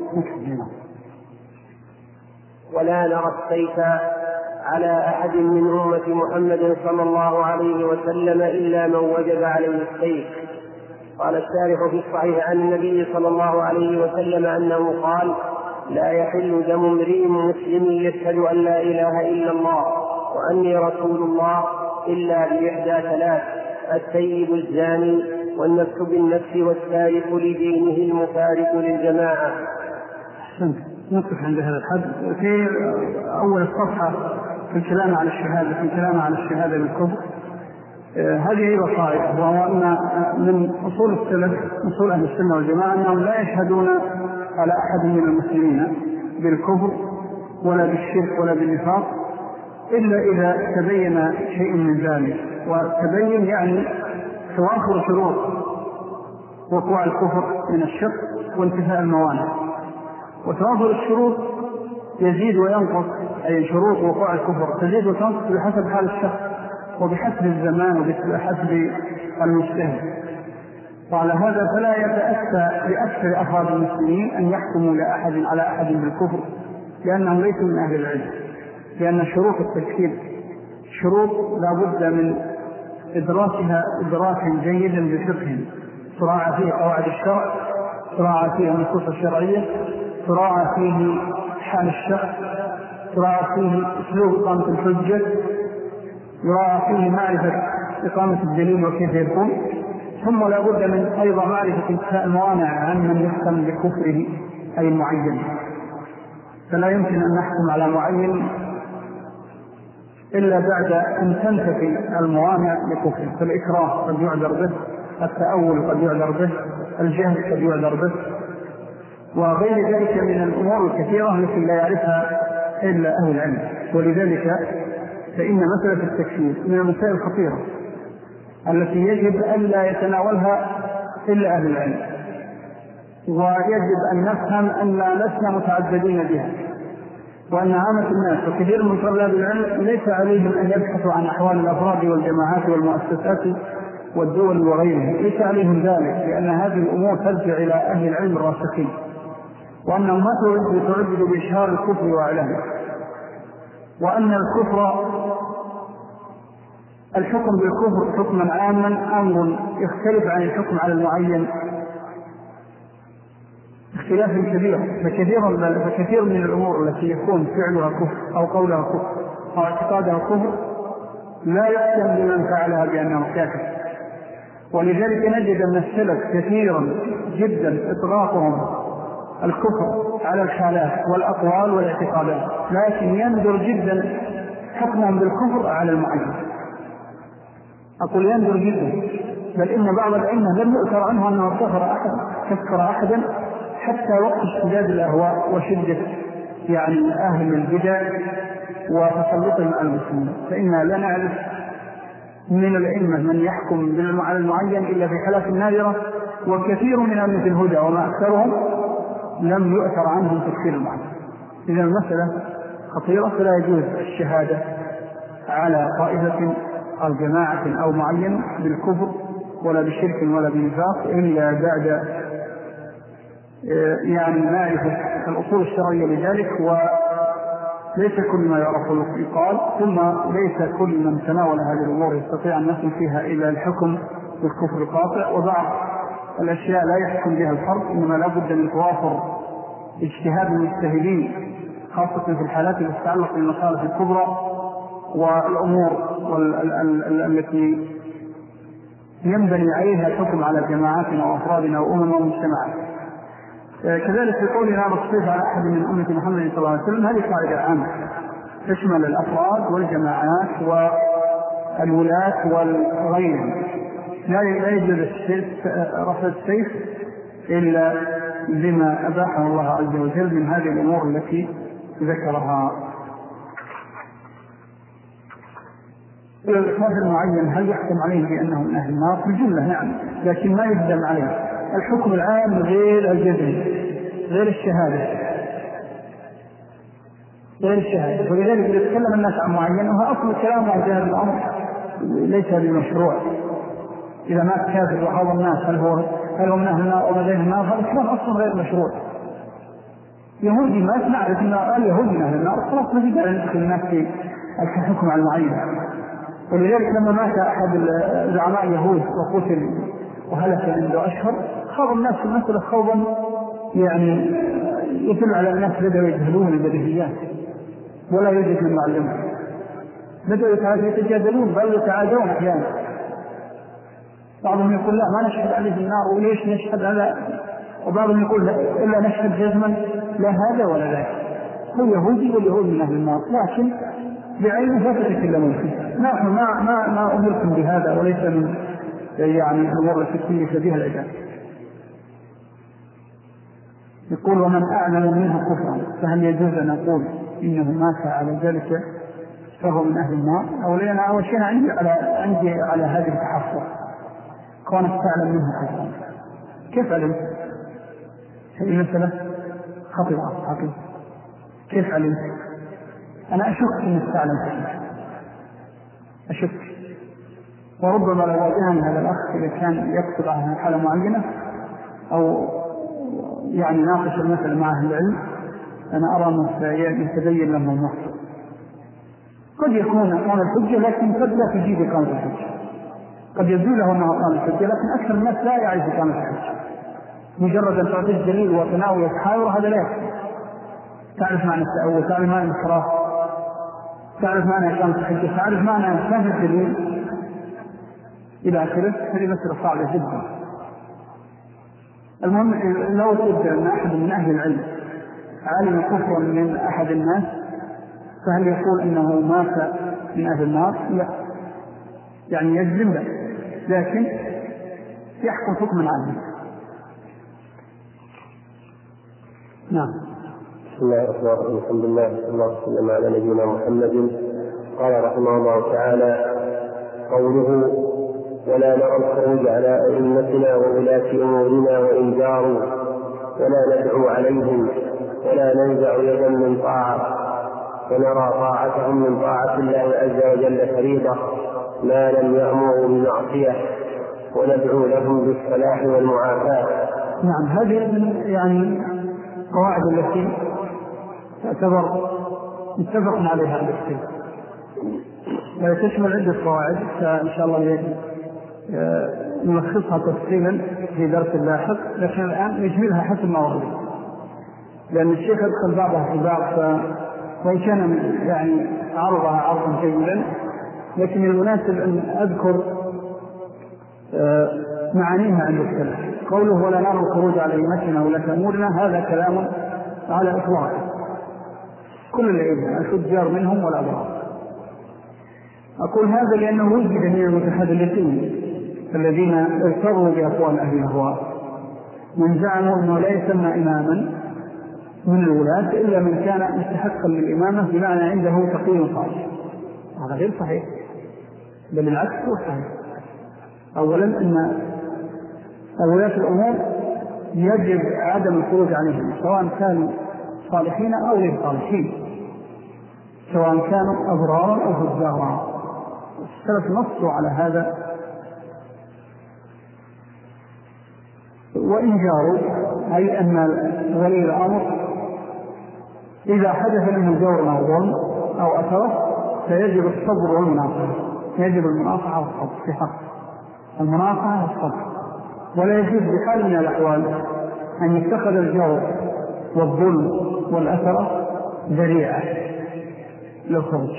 ولا نرى السيف على أحد من أمة محمد صلى الله عليه وسلم إلا من وجب عليه السيف. قال الشارح في الصحيح عن النبي صلى الله عليه وسلم أنه قال لا يحل دم امرئ مسلم يشهد أن لا إله إلا الله وأني رسول الله إلا بإحدى ثلاث: السيب الزاني والنفس بالنفس والتارك لدينه المفارق للجماعة. نقف عند هذا الحد. في أول الصفحة في الكلام على الشهادة في الكلام على الشهادة بالكفر هذه هي وصايا، وهو أن من أصول السلف أصول أهل السنة والجماعة أنهم لا يشهدون على أحد من المسلمين بالكفر ولا بالشرك ولا بالنفاق إلا إذا تبين شيء من ذلك، وتبين يعني توافر شروط وقوع الكفر من الشرك وانتفاء الموانع. وتوافر الشروط يزيد وينقص، أي شروط وقوع الكفر تزيد وتنقص بحسب حال الشخص وبحسب الزمان وبحسب المجتهد. وعلى هذا فلا يتأتى لأكثر أفراد المسلمين أن يحكموا لأحد على أحد بالكفر لأنهم ليسوا من أهل العلم، لأن شروط التكفير شروط لا بد من إدراكها إدراكا جيدا بفقه، تراعى فيه قواعد الشرع، تراعى فيه النصوص الشرعية، تراعى فيه حال الشخص، تراعى فيه أسلوب إقامة الحجة، يراعى فيه معرفة إقامة الدليل وكيف يكون، ثم لا بد من أيضا معرفة انتهاء الموانع عن من يحكم بكفره أي المعين. فلا يمكن أن نحكم على معين إلا بعد أن تنتفي الموانع لكفره، فالإكراه قد يعذر به، التأول قد يعذر به، الجهل قد يعذر به، وغير ذلك من الأمور الكثيرة التي لا يعرفها إلا أهل العلم. ولذلك فإن مسألة التكفير من المسائل الخطيرة التي يجب أن لا يتناولها إلا أهل العلم، ويجب أن نفهم أن لسنا متعددين بها، وأن عامة الناس وكثير من طلاب العلم ليس عليهم أن يبحثوا عن أحوال الأفراد والجماعات والمؤسسات والدول وغيرها، ليس عليهم ذلك، لأن هذه الأمور ترجع إلى أهل العلم الراسخين، وأنهم ما تعدد بإشهار الكفر وإعلانه، وأن الكفر الحكم بالكفر حكما عاما أمر يختلف عن الحكم على المعين اختلاف كبير، فكثير, فكثير من الأمور التي يكون فعلها كفر أو قولها كفر أو اعتقاده كفر لا يحكم بمن فعلها بأنه كافر. ولذلك نجد أن السلف كثيرا جدا إطلاقهم الكفر على الحالات والأقوال والاعتقادات، لكن يندر جدا حكمهم بالكفر على المعين. أقول يندر جدا، بل إن بعض الأئمة لم يؤثر عنه أنه كفر أحد كفر أحدا حتى وقت اشتداد الأهواء وشدة يعني أهل البدع وتسلطهم على المسلمين. فإنا لا نعرف من الأئمة من يحكم على المعين إلا في حالات نادرة، وكثير من أئمة الهدى وما أكثرهم لم يؤثر عنهم تكفير المعين. إذا المسألة خطيرة، فلا يجوز الشهادة على طائفة أو جماعة أو معين بالكفر ولا بشرك ولا بنفاق إلا بعد يعني معرفة الأصول الشرعية لذلك، وليس كل ما يعرف يقال، ثم ليس كل من تناول هذه الأمور يستطيع أن يصل فيها إلى الحكم بالكفر القاطع. وبعض الأشياء لا يحكم بها الفرد، إنما لا بد من توافر اجتهاد المجتهدين خاصة في الحالات التي تتعلق بالمصالح الكبرى والأمور التي ينبني عليها الحكم على جماعاتنا وأفرادنا أو أمم ومجتمعات. كذلك في قولنا بالصيف على أحد من أمة محمد صلى الله عليه وسلم، هذه قاعدة عامة تشمل الأفراد والجماعات والولاة والغيرهم. لا يجوز رفع السيف إلا بما أباحه الله عز وجل من هذه الأمور التي ذكرها. الكافر المعين هل يحكم عليه بأنه من أهل النار؟ في الجملة نعم، لكن ما يقدم عليه. الحكم العام غير الجزم، غير الشهادة غير الشهادة ولذلك يتكلم الناس عن معين، وهو أصل الكلام عن هذا الأمر ليس بمشروع. إذا مات كافر وحاضر الناس هل هو هل هو من أهل النار أو من غير النار، هذا كلام أصلا غير مشروع. يهودي ما نعرف أن اليهود من أهل النار، خلاص ما يقدر ندخل الناس في الحكم على المعين. ولذلك لما مات أحد زعماء اليهود وقتل وهلك منذ أشهر، خاض الناس في المسألة خوضا يعني يدل على الناس بدأوا يجهلون البديهيات ولا يوجد من معلمهم، بدأوا يتجادلون بل يتعادون أحيانا. بعضهم يقول لا ما نشهد عليه النار، وليش نشهد على، وبعضهم يقول لا إلا نشهد جزما لا هذا ولا ذاك. هو يهودي واليهود من أهل النار، لكن بعينه لا تتكلمون فيه. نحن ما ما ما أمركم بهذا، وليس من يعني الأمور التي كلف بها العباد. يقول ومن أعلم منه كفرا فهل يجوز أن نقول إنه مات على ذلك فهو من أهل النار؟ أو لأن أول شيء عندي على عندي على هذه التحفظ كونك تعلم منه كفرا. كيف علمت؟ هذه مسألة خطيرة حقيقة. كيف علمت؟ أنا أشك أنك تعلم كفرا، أشك. وربما لو واجهني هذا الأخ إذا كان يقصد على حالة معينة أو يعني ناقش المثل مع أهل العلم، أنا أرى أنه يتبين لهم المقصد. قد يكون أقام الحجة لكن قد لا تجيب إقامة الحجة، قد يبدو له أنه أقام الحجة لكن أكثر الناس لا يعرف إقامة الحجة. مجرد أن تعطيه دليل وتناول وتحاور هذا لا يكفي. تعرف معنى التأول، تعرف معنى الإكراه، تعرف معنى إقامة الحجة، تعرف معنى فهم الدليل إلى آخره. هذه مسألة صعبة جدا. المهم لو تبدأ أن أحد من أهل العلم علم كفرا من أحد الناس فهل يقول إنه مات من أهل النار؟ لا، يعني يجزم له، لكن يحكم حكما عنه. نعم. بسم الله الرحمن الرحيم. الحمد لله صلى الله وسلم على نبينا محمد. قال رحمه الله تعالى قوله ولا نرى الخروج على أئمتنا وولاة أمورنا وإن جاروا ولا ندعو عليهم ولا ننزع يدا من طاعة، ونرى طاعتهم من طاعة الله عز وجل فريضة ما لم يأمروا بمعصية، وندعو لهم بالصلاح والمعافاة. نعم، هذه يعني قواعد التي تعتبر متفق عليها الاختلاف، وتشمل عدة قواعد فإن شاء الله نلخصها تفصيلا في درس لاحق، لكن الآن نجملها حسب ما ورد، لأن الشيخ يدخل بعضها في بعض، وإن كان يعني عرضها عرضا جيدا، لكن المناسب أن أذكر معانيها عند السلف. قوله ولا نرى الخروج على أئمتنا ولا أمورنا، هذا كلام على إطلاق كل الأئمة الفجار منهم والأبرار. أقول هذا لأنه وجد من المتحدثين الذين اغتروا بأقوال أهل الأهواء من زعموا أنه لا يسمى إماما من الولاة إلا من كان مستحقا للإمامة، بمعنى عنده تقي خاص. هذا غير صحيح، بل العكس هو صحيح. أولا أن ولاة الأمور يجب عدم الخروج عليهم سواء كانوا صالحين أو غير صالحين، سواء كانوا أبرارا أو فجارا. السلف نصوا على هذا، وإن جاروا، أي أن ولي الأمر إذا حدث منه جور أو ظلم أو أثره فيجب الصبر والمناصحة، يجب المناصحة والصبر في حق المناصحة والصبر، ولا يجوز بحال من الأحوال أن يتخذ الجور والظلم والأثر ذريعة للخروج.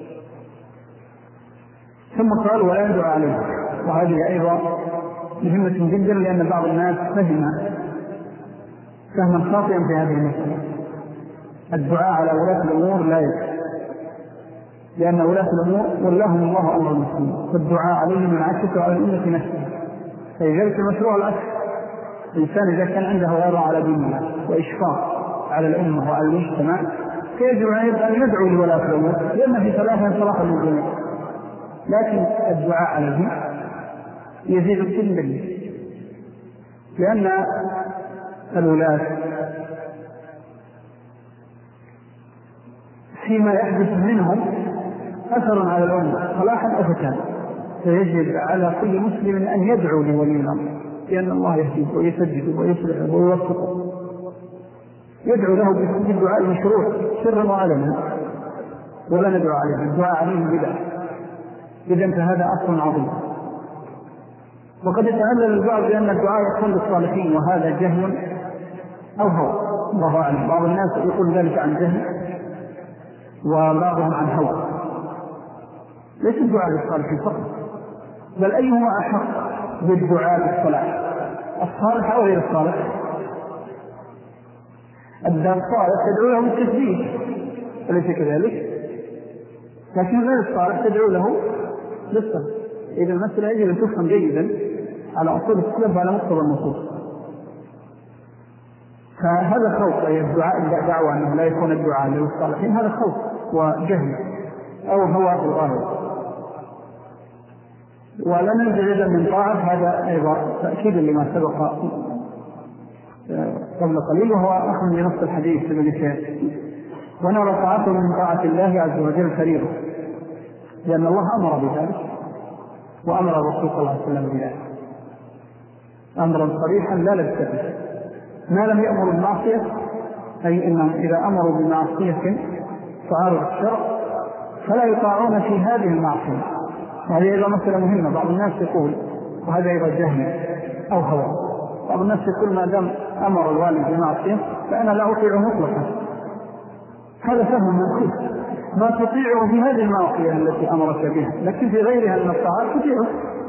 ثم قال ولا يدعو عليه، وهذه أيضا مهمة جدا، لأن بعض الناس فهم فهما خاطئا في هذه المسألة. الدعاء على ولاة الأمور لا يجوز، لأن ولاة الأمور ولاهم الله أمر المسلمين، فالدعاء عليهم من عكسه على الأمة نفسها. فلذلك المشروع العكس، الإنسان إذا كان عنده غيرة على دين الله وإشفاق على الأمة وعلى المجتمع فيجب أن يدعو لولاة الأمور، لأن في صلاحهم صلاح للجميع، لكن الدعاء عليهم يزيد الكل بالله، لأن الولاة فيما يحدث منهم أثر على الأمة صلاحا أو فسادا، فيجب على كل مسلم أن يدعو لولي الأمر، لأن الله يهديه ويسدده ويصلحه ويوفقه، يدعو له بالدعاء المشروع سرا وعلنا، ولا ندعو عليه. الدعاء عليه بدعة، إذن فهذا أصل عظيم. وقد يتعلل البعض بأن الدعاء يكون للصالحين، وهذا جهل أو هوى، الله أعلم. بعض الناس يقول ذلك عن جهل وبعضهم عن هوى. ليس الدعاء للصالحين فقط، بل أيهما أحق بالدعاء للصلاح، الصالح أو غير الصالح؟ الصالح تدعو له بالتسبيح أليس كذلك؟ لكن غير الصالح تدعو له بالصلاة. إذا المسألة يجب أن تفهم جيدا على أصول السلف وعلى مقتضى النصوص. فهذا خوف، أي الدعاء دعوة أنه لا يكون الدعاء للصالحين، هذا خوف وجهل أو هو في الغالب. ولا ننزل من طاعة، هذا أيضا تأكيد لما سبق قبل قليل، وهو أخذ بنص الحديث ابن كثير، ونرى طاعته من طاعة الله عز وجل فريضة، لأن الله أمر بذلك وأمر الرسول صلى الله عليه وسلم بذلك أمرا صريحا لا لبس. ما لم يأمر بالمعصية، أي أنهم إذا أمروا بمعصية تعارض الشرع فلا يطاعون في هذه المعصية. وهذه أيضا مسألة مهمة. بعض الناس يقول، وهذا أيضا جهل أو هوى، بعض الناس يقول ما دام أمر الوالد بمعصية فأنا لا أطيعه مطلقا. هذا فهم منخوص، ما تطيعه في هذه المعصية التي أمرك بها، لكن في غيرها من الطاعات تطيعه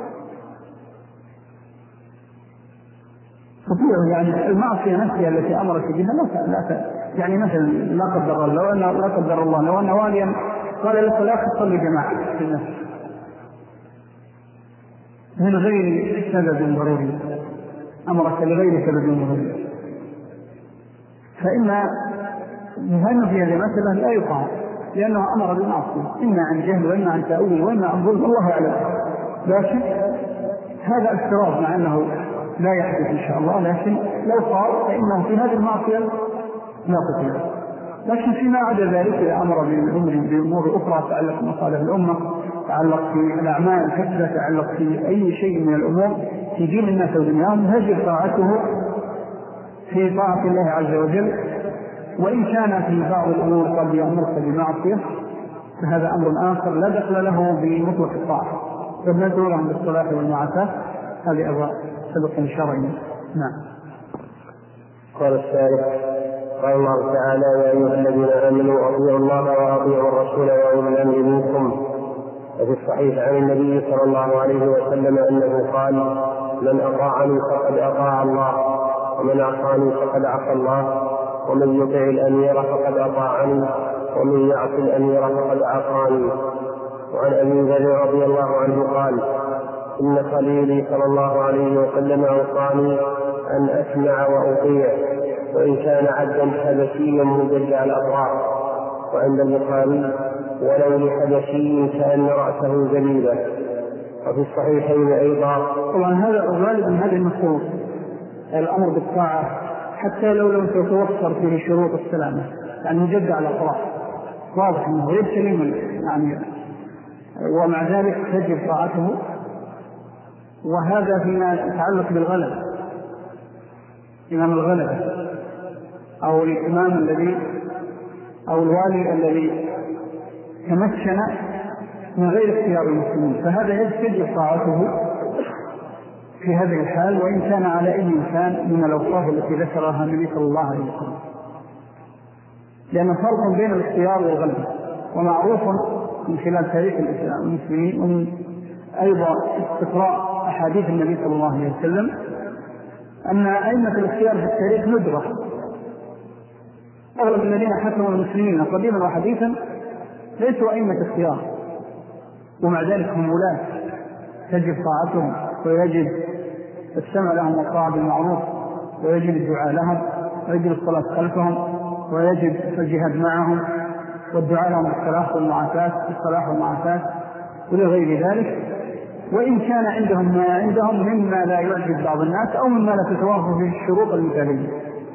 تطيعه يعني المعصية نفسها التي أمرك بها لا لا يعني مثلا لا قدر الله، لو أن لا قدر الله لو أن واليا قال لك لا تصلي جماعة في النفس من غير سبب ضروري، أمرك لغير سبب ضروري، فإن مهم في هذه المسألة لا يقع، لأنه أمر بالمعصية إما عن جهل وإما عن تأويل وإما عن ظلم، الله أعلم. لكن هذا افتراض، مع أنه لا يحدث إن شاء الله، لكن لو صار فإنه في هذه المعصية لا تطيع. لكن فيما عدا ذلك إذا أمر بأمور أخرى تعلق بمصالح الأمة، تعلق في الأعمال الحسنة، تعلق في أي شيء من الأمور في دين الناس ودنياهم، يجب طاعته في طاعة الله عز وجل. وإن كان في بعض الأمور قد يأمرك بمعصية فهذا أمر آخر لا دخل له بمطلق الطاعة، فبندعو لهم بالصلاة والمعافاة. هذه أبا سبق شرعي. نعم. قال الشارع قال الله تعالى: يا أيها الذين آمنوا أطيعوا الله وأطيعوا الرسول وأولي الأمر منكم. وفي الصحيح عن النبي صلى الله عليه وسلم أنه قال: من أطاعني فقد أطاع الله، ومن عصاني فقد عصى الله، ومن يطع الأمير فقد أطاعني، ومن يعص الأمير فقد عصاني. وعن أبي ذر رضي الله عنه قال: إن خليلي صلى الله عليه وسلم أوصاني أن أسمع وأطيع، وإن كان عبدا حبشيا مجدع الأطراف. وعند البخاري: ولو لحبشي كأن رأسه جليلا. وفي الصحيحين أيضا. طبعا هذا غالبا هذه النصوص الأمر بالطاعة حتى لو لم تتوفر فيه شروط السلامة، يعني مجدع الأطراف واضح أنه غير سليم يعني، ومع ذلك تجب طاعته. وهذا فيما يتعلق بالغلبة، إمام الغلبة أو الإمام الذي أو الوالي الذي تمكن من غير اختيار المسلمين، فهذا يجب طاعته في هذه الحال، وإن كان على أي إنسان من الأوصاف التي ذكرها النبي صلى الله عليه وسلم، لأن فرق بين الاختيار والغلبة. ومعروف من خلال تاريخ الإسلام المسلمين ومن أيضا استقراء أحاديث النبي صلى الله عليه وسلم أن أئمة الاختيار في التاريخ ندرة. أغلب الذين حكموا المسلمين قديما وحديثا ليسوا أئمة اختيار، ومع ذلك هم ولاة تجب طاعتهم، ويجب السمع لهم والطاعة بالمعروف، ويجب الدعاء لهم، ويجب الصلاة خلفهم، ويجب الجهاد معهم، والدعاء لهم بالصلاح والمعافاة بالصلاح والمعافاة ولغير ذلك. وإن كان عندهم ما عندهم مما لا يعجب بعض الناس أو مما لا تتوافر فيه الشروط المثالية.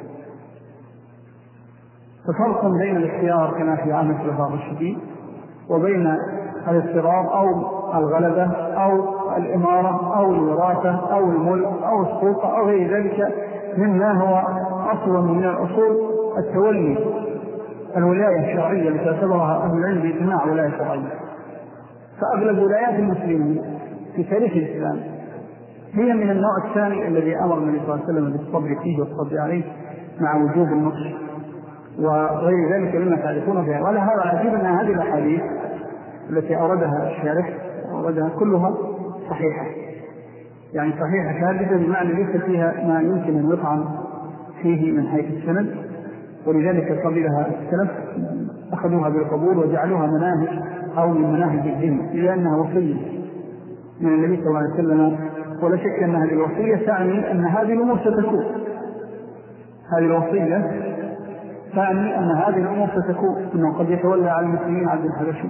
ففرق بين الاختيار كما في عام الخلفاء الراشدين وبين الاضطرار أو الغلبة أو الإمارة أو الوراثة أو الملك أو السلطة أو غير ذلك مما هو أصل من الأصول التولي الولاية الشرعية التي تعتبرها أهل العلم بإجماع ولاية شرعية. فأغلب ولايات المسلمين في تاريخ الإسلام هي من النوع الثاني الذي أمر النبي صلى الله عليه وسلم بالصبر فيه والصبر عليه مع وجوب النصر وغير ذلك مما تعرفون فيها. ولا هذا عجيب أن هذه الأحاديث التي أوردها الشارح أوردها كلها صحيحة، يعني صحيحة ثابتة بمعنى ليس فيها ما يمكن أن يطعن فيه من حيث السند، ولذلك قبلها السلف أخذوها بالقبول وجعلوها مناهج أو من مناهج الدين، لأنها وصية من النبي صلى الله عليه وسلم. ولا شك أن هذه الوصية تعني أن هذه الأمور ستكون، هذه الوصية تعني أن هذه الأمور ستكون، أنه قد يتولى على المسلمين عبد الحبشي.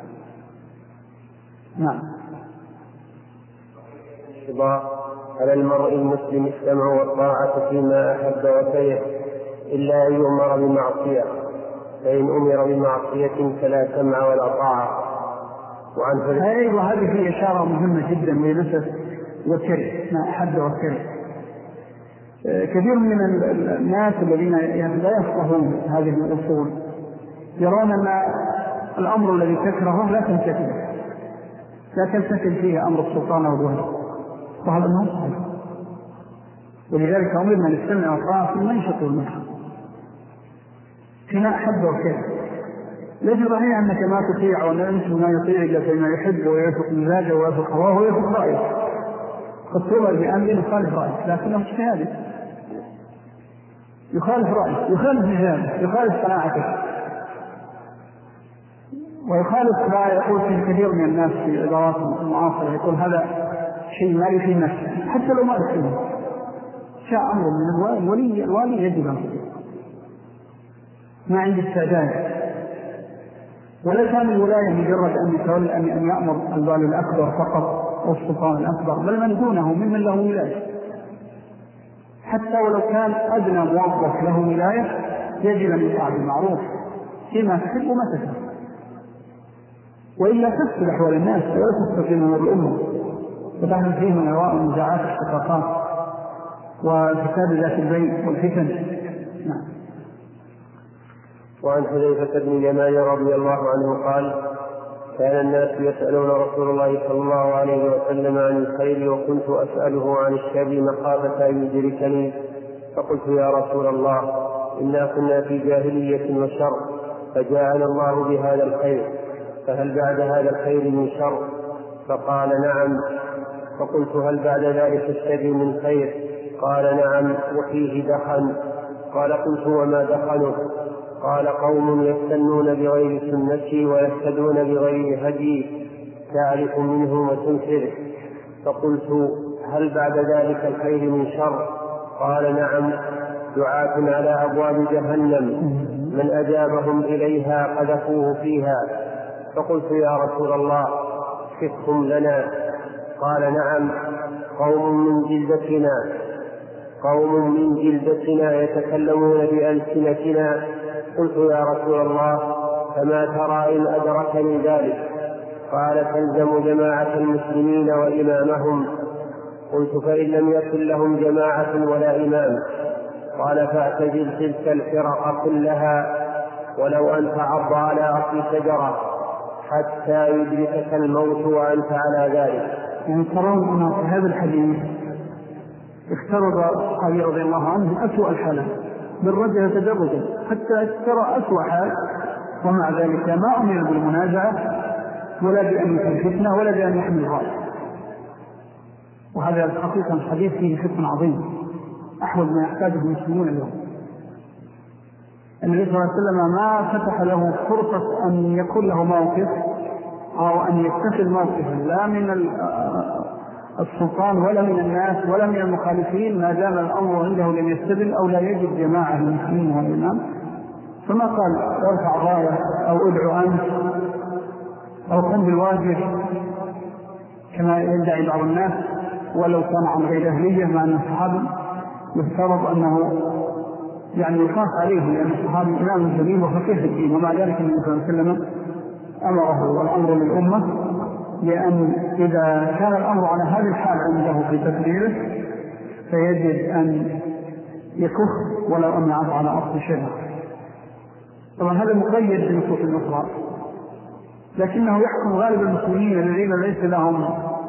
نعم. على المرء المسلم السمع والطاعة فيما أحب وكره، إلا أن يؤمر بمعصية، فإن أمر بمعصية فلا سمع ولا طاعة. وعن أيوة هذه هي إشارة مهمة جدا ولنسف وكره، ما أحب وكره. كثير من الناس الذين لا يفقهون هذه الأصول يرون أن الأمر الذي تكرهه لا تمتثل لا تمتثل فيه أمر السلطان والوالي، وهذا أنه صحيح. ولذلك أمرنا للسمع والطاعة في المنشط والمنشط فيما أحب وكره. ليس صحيح أنك ما تطيع وأن الإنسان ما يطيع إلا فيما يحب ويوافق مزاجه ويوافق هواه ويوافق رأيه. قد تؤمر بأمر يخالف رأيه لكنه اجتهادي، يخالف رأيه، يخالف مزاجه، يخالف قناعته، ويخالف ما يقول فيه كثير من الناس في عبارات المعاصرة، يقول هذا شيء ما في نفسه حتى لو ما أسلم. شاء أمر من الولي الوالي يجب أن يكون ما عند استعداد. ولا كان الولاية مجرد أن يتولى أن يأمر الوالي الأكبر فقط أو السلطان الأكبر، بل من دونه ممن له ولاية، حتى ولو كان أدنى موظف له ولاية يجب أن يطاع بالمعروف فيما تحب وما تكره، وإلا تفسد أحوال الناس ولا تستقيم أمور الأمة وتحدث فيه من أنواع ونزاعات الشقاقات وفساد ذات البين والفتن. نعم. وعن حذيفة بن اليمان رضي الله عنه قال: كان الناس يسألون رسول الله صلى الله عليه وسلم عن الخير، وكنت أسأله عن الشر مخافة أن يدركني، فقلت: يا رسول الله إنا كنا في جاهلية وشر فجاءنا الله بهذا الخير، فهل بعد هذا الخير من شر؟ فقال نعم. فقلت هل بعد ذلك الشر من خير؟ قال نعم وفيه دخن. قال قلت وما دخنه؟ قال قوم يستنون بغير سنتي ويهتدون بغير هدي تعرف منه وتنكره. فقلت هل بعد ذلك الخير من شر؟ قال نعم دعاة على أبواب جهنم من أجابهم إليها قذفوه فيها. فقلت يا رسول الله صفهم لنا. قال نعم قوم من جلدتنا قوم من جلدتنا يتكلمون بألسنتنا. قلت يا رسول الله فما ترى إن أدركني ذلك؟ قال تلزم جماعة المسلمين وإمامهم. قلت فإن لم يكن لهم جماعة ولا إمام؟ قال فاعتزل تلك الفرق كلها ولو أن تعض على أصل شجرة حتى يدركك الموت وأنت على ذلك. يعني ترون أن في هذا الحديث افترض الصحابي رضي الله عنه أسوأ الحالات بالرجل تدرجا حتى ترى أسوأ حال، ومع ذلك ما أمر بالمنازعة ولا بأن يكون فتنة ولا بأن يحمل الرأي. وهذا الحقيقة الحديث فيه فتن عظيم أحوج ما يحتاجه المسلمون اليوم. النبي صلى الله عليه وسلم ما فتح له فرصة أن يكون له موقف أو أن يتخذ موقفا لا من السلطان ولا من الناس ولا من المخالفين ما دام الأمر عنده لم يستدل أو لا يجد جماعة من المسلمين والإمام. فما قال ارفع راية أو ادعو أنت أو قم بالواجب كما يدعي بعض الناس ولو كان عن غير أهلية، مع أن الصحابي يفترض أنه يعني يخاف عليه لأن الصحابي إمام جليل وفقيه في الدين، ومع ذلك النبي صلى الله عليه وسلم أمره والأمر للأمة، لأن إذا كان الأمر على هذه الحال عنده في تكبيره فيجب أن يكف ولو أن يعض على أصل شجرة. طبعا هذا مقيد بنصوص الأخرى، لكنه يحكم غالب المسلمين الذين ليس لهم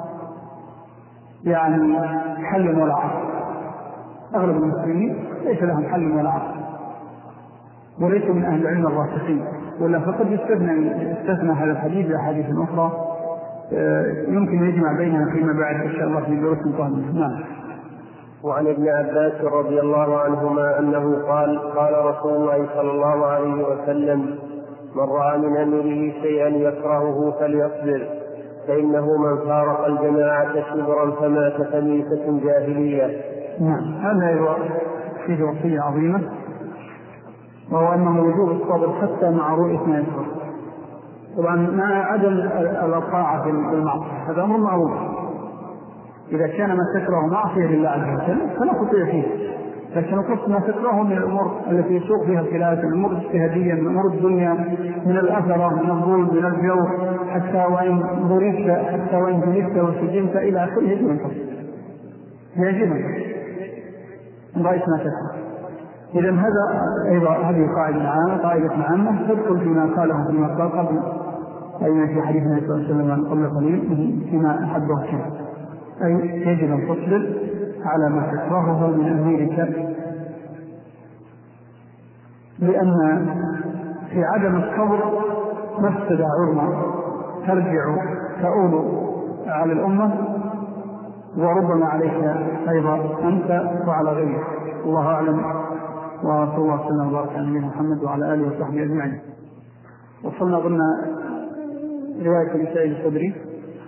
يعني حل ولا عقل. أغلب المسلمين ليس لهم حل ولا عقل وليسوا من أهل العلم الراسخين، ولا فقد يستثنى استثنى هذا الحديث بأحاديث أخرى يمكن يجمع بينها فيما بعد إن شاء الله في دروس قادمة. نعم. وعن ابن عباس رضي الله عنهما أنه قال قال رسول الله صلى الله عليه وسلم من رأى من أمره شيئا يكرهه فليصبر فإنه من فارق الجماعة شبرا فمات فميتة جاهلية. نعم. هذا فيه وصية عظيمة، وهو أنه وجوب الصبر حتى مع رؤية ما يكره. طبعا مع عدم الطاعة في المعصية هذا أمر معروف. إذا كان ما تكره معصية لله عز وجل فلا تطيع فيه، لكن القصد ما تكره من الأمور التي يسوق فيها الخلاف، من الأمور الاجتهادية، من أمور الدنيا، من الأثرة، من الظلم، من الجور، حتى وإن ضربت حتى وإن جلست وسجنت إلى آخره يجب أن تصبر. يجب أن تصبر إن رأيت ما تكره. إذا هذا أيضا هذه قاعدة عامة قاعدة عامة تدخل فيما قاله فيما قال قبل أي في حديث النبي صلى الله عليه وسلم قبل قليل فيما أحبه فيه، أي يجب أن تصبر على ما تكرهه من أميرك، لأن في عدم الصبر مفسدة عظمى ترجع تؤول على الأمة وربما عليك أيضا أنت وعلى غيرك. الله أعلم، وصلى الله عليه وسلم وبارك على نبينا محمد وعلى آله وصحبه أجمعين. وصلنا قلنا رواية النسائي الخدري.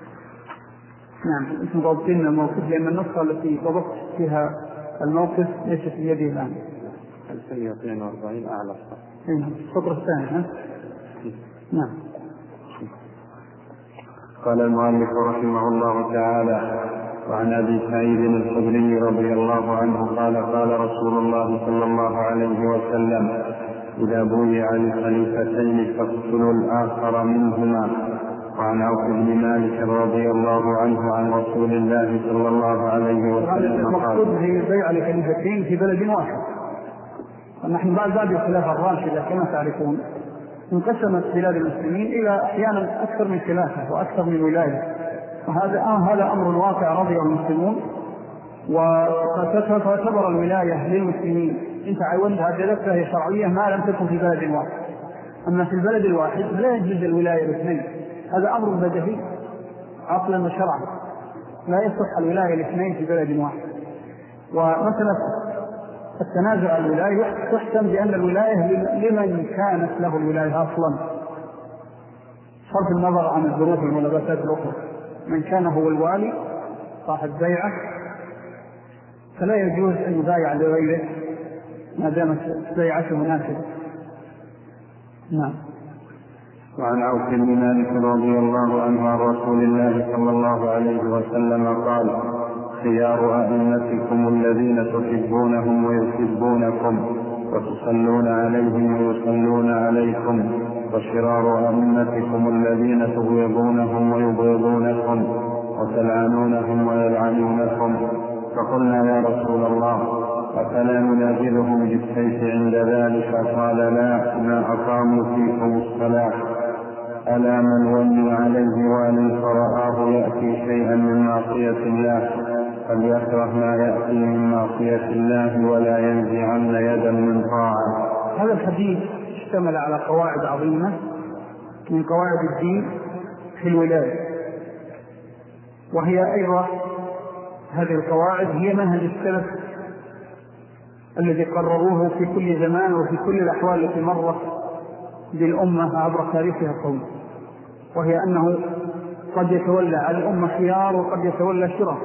نعم، انتم ضابطين الموقف لأن النسخة التي ضبطت فيها الموقف ليست في يدي الآن. ألفين واثنين وأربعين أعلى السطر الثاني. ها؟ نعم. قال المؤلف رحمه الله تعالى: وعن أبي سعيد الخدري رضي الله عنه قال قال رسول الله صلى الله عليه وسلم: إذا بويع لخليفتين فاقتلوا الآخر منهما. وعن عوف بن مالك رضي الله عنه عن رسول الله صلى الله عليه وسلم قال: المقصود في بيع لخليفتين في بلد واحد. ونحن بعد بعد الخلافة الراشدة كما تعرفون انقسمت بلاد المسلمين إلى أحيانا أكثر من خلافة وأكثر من ولاية، وهذا آه هذا أمر واقع رضيه المسلمون، وتعتبر الولاية للمسلمين انت عاونتها هكذا فهي شرعية ما لم تكن في بلد واحد. أما في البلد الواحد لا يجوز الولاية الاثنين، هذا أمر بديهي عقلا وشرعا، لا يصح الولاية الاثنين في بلد واحد. ومثلا التنازع الولاية تحسم بأن الولاية لمن كانت له الولاية أصلا، صرف النظر عن الظروف والملابسات الأخرى. من كان هو الوالي صاحب بيعة فلا يجوز أن يبايع لغيره ما دامت بيعته مناسبة. نعم. وعن عوف بن مالك رضي الله عنه عن رسول الله صلى الله عليه وسلم قال: خيار أئمتكم الذين تحبونهم ويحبونكم وتصلون عليهم ويصلون عليكم، وشرار أئمتكم الذين تبغضونهم ويبغضونكم وتلعنونهم ويلعنونكم. فقلنا: يا رسول الله أفلا ننازلهم بالسيف عند ذلك؟ قال: لا، ما أقاموا فيكم الصلاة. ألا من ولي عليه وال فرآه يأتي شيئا من معصية الله فليكره ما يأتي من معصية الله ولا ينزعن يدا من طاعة. هذا الحديث اشتمل على قواعد عظيمة من قواعد الدين في الولاية، وهي أيضا هذه القواعد هي منهج السلف الذي قرروه في كل زمان وفي كل الأحوال التي مرت بالأمة عبر تاريخها الطويل، وهي أنه قد يتولى على الأمة خيار وقد يتولى شرار،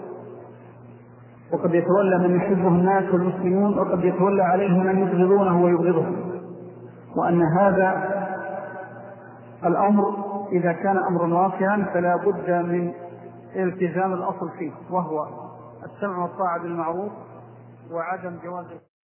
وقد يتولى من يحبه الناس والمسلمون وقد يتولى عليهم من يبغضونه ويبغضهم. وأن هذا الأمر إذا كان أمر واقعا فلا بد من التزام الأصل فيه، وهو السمع والطاعة بالمعروف وعدم جواز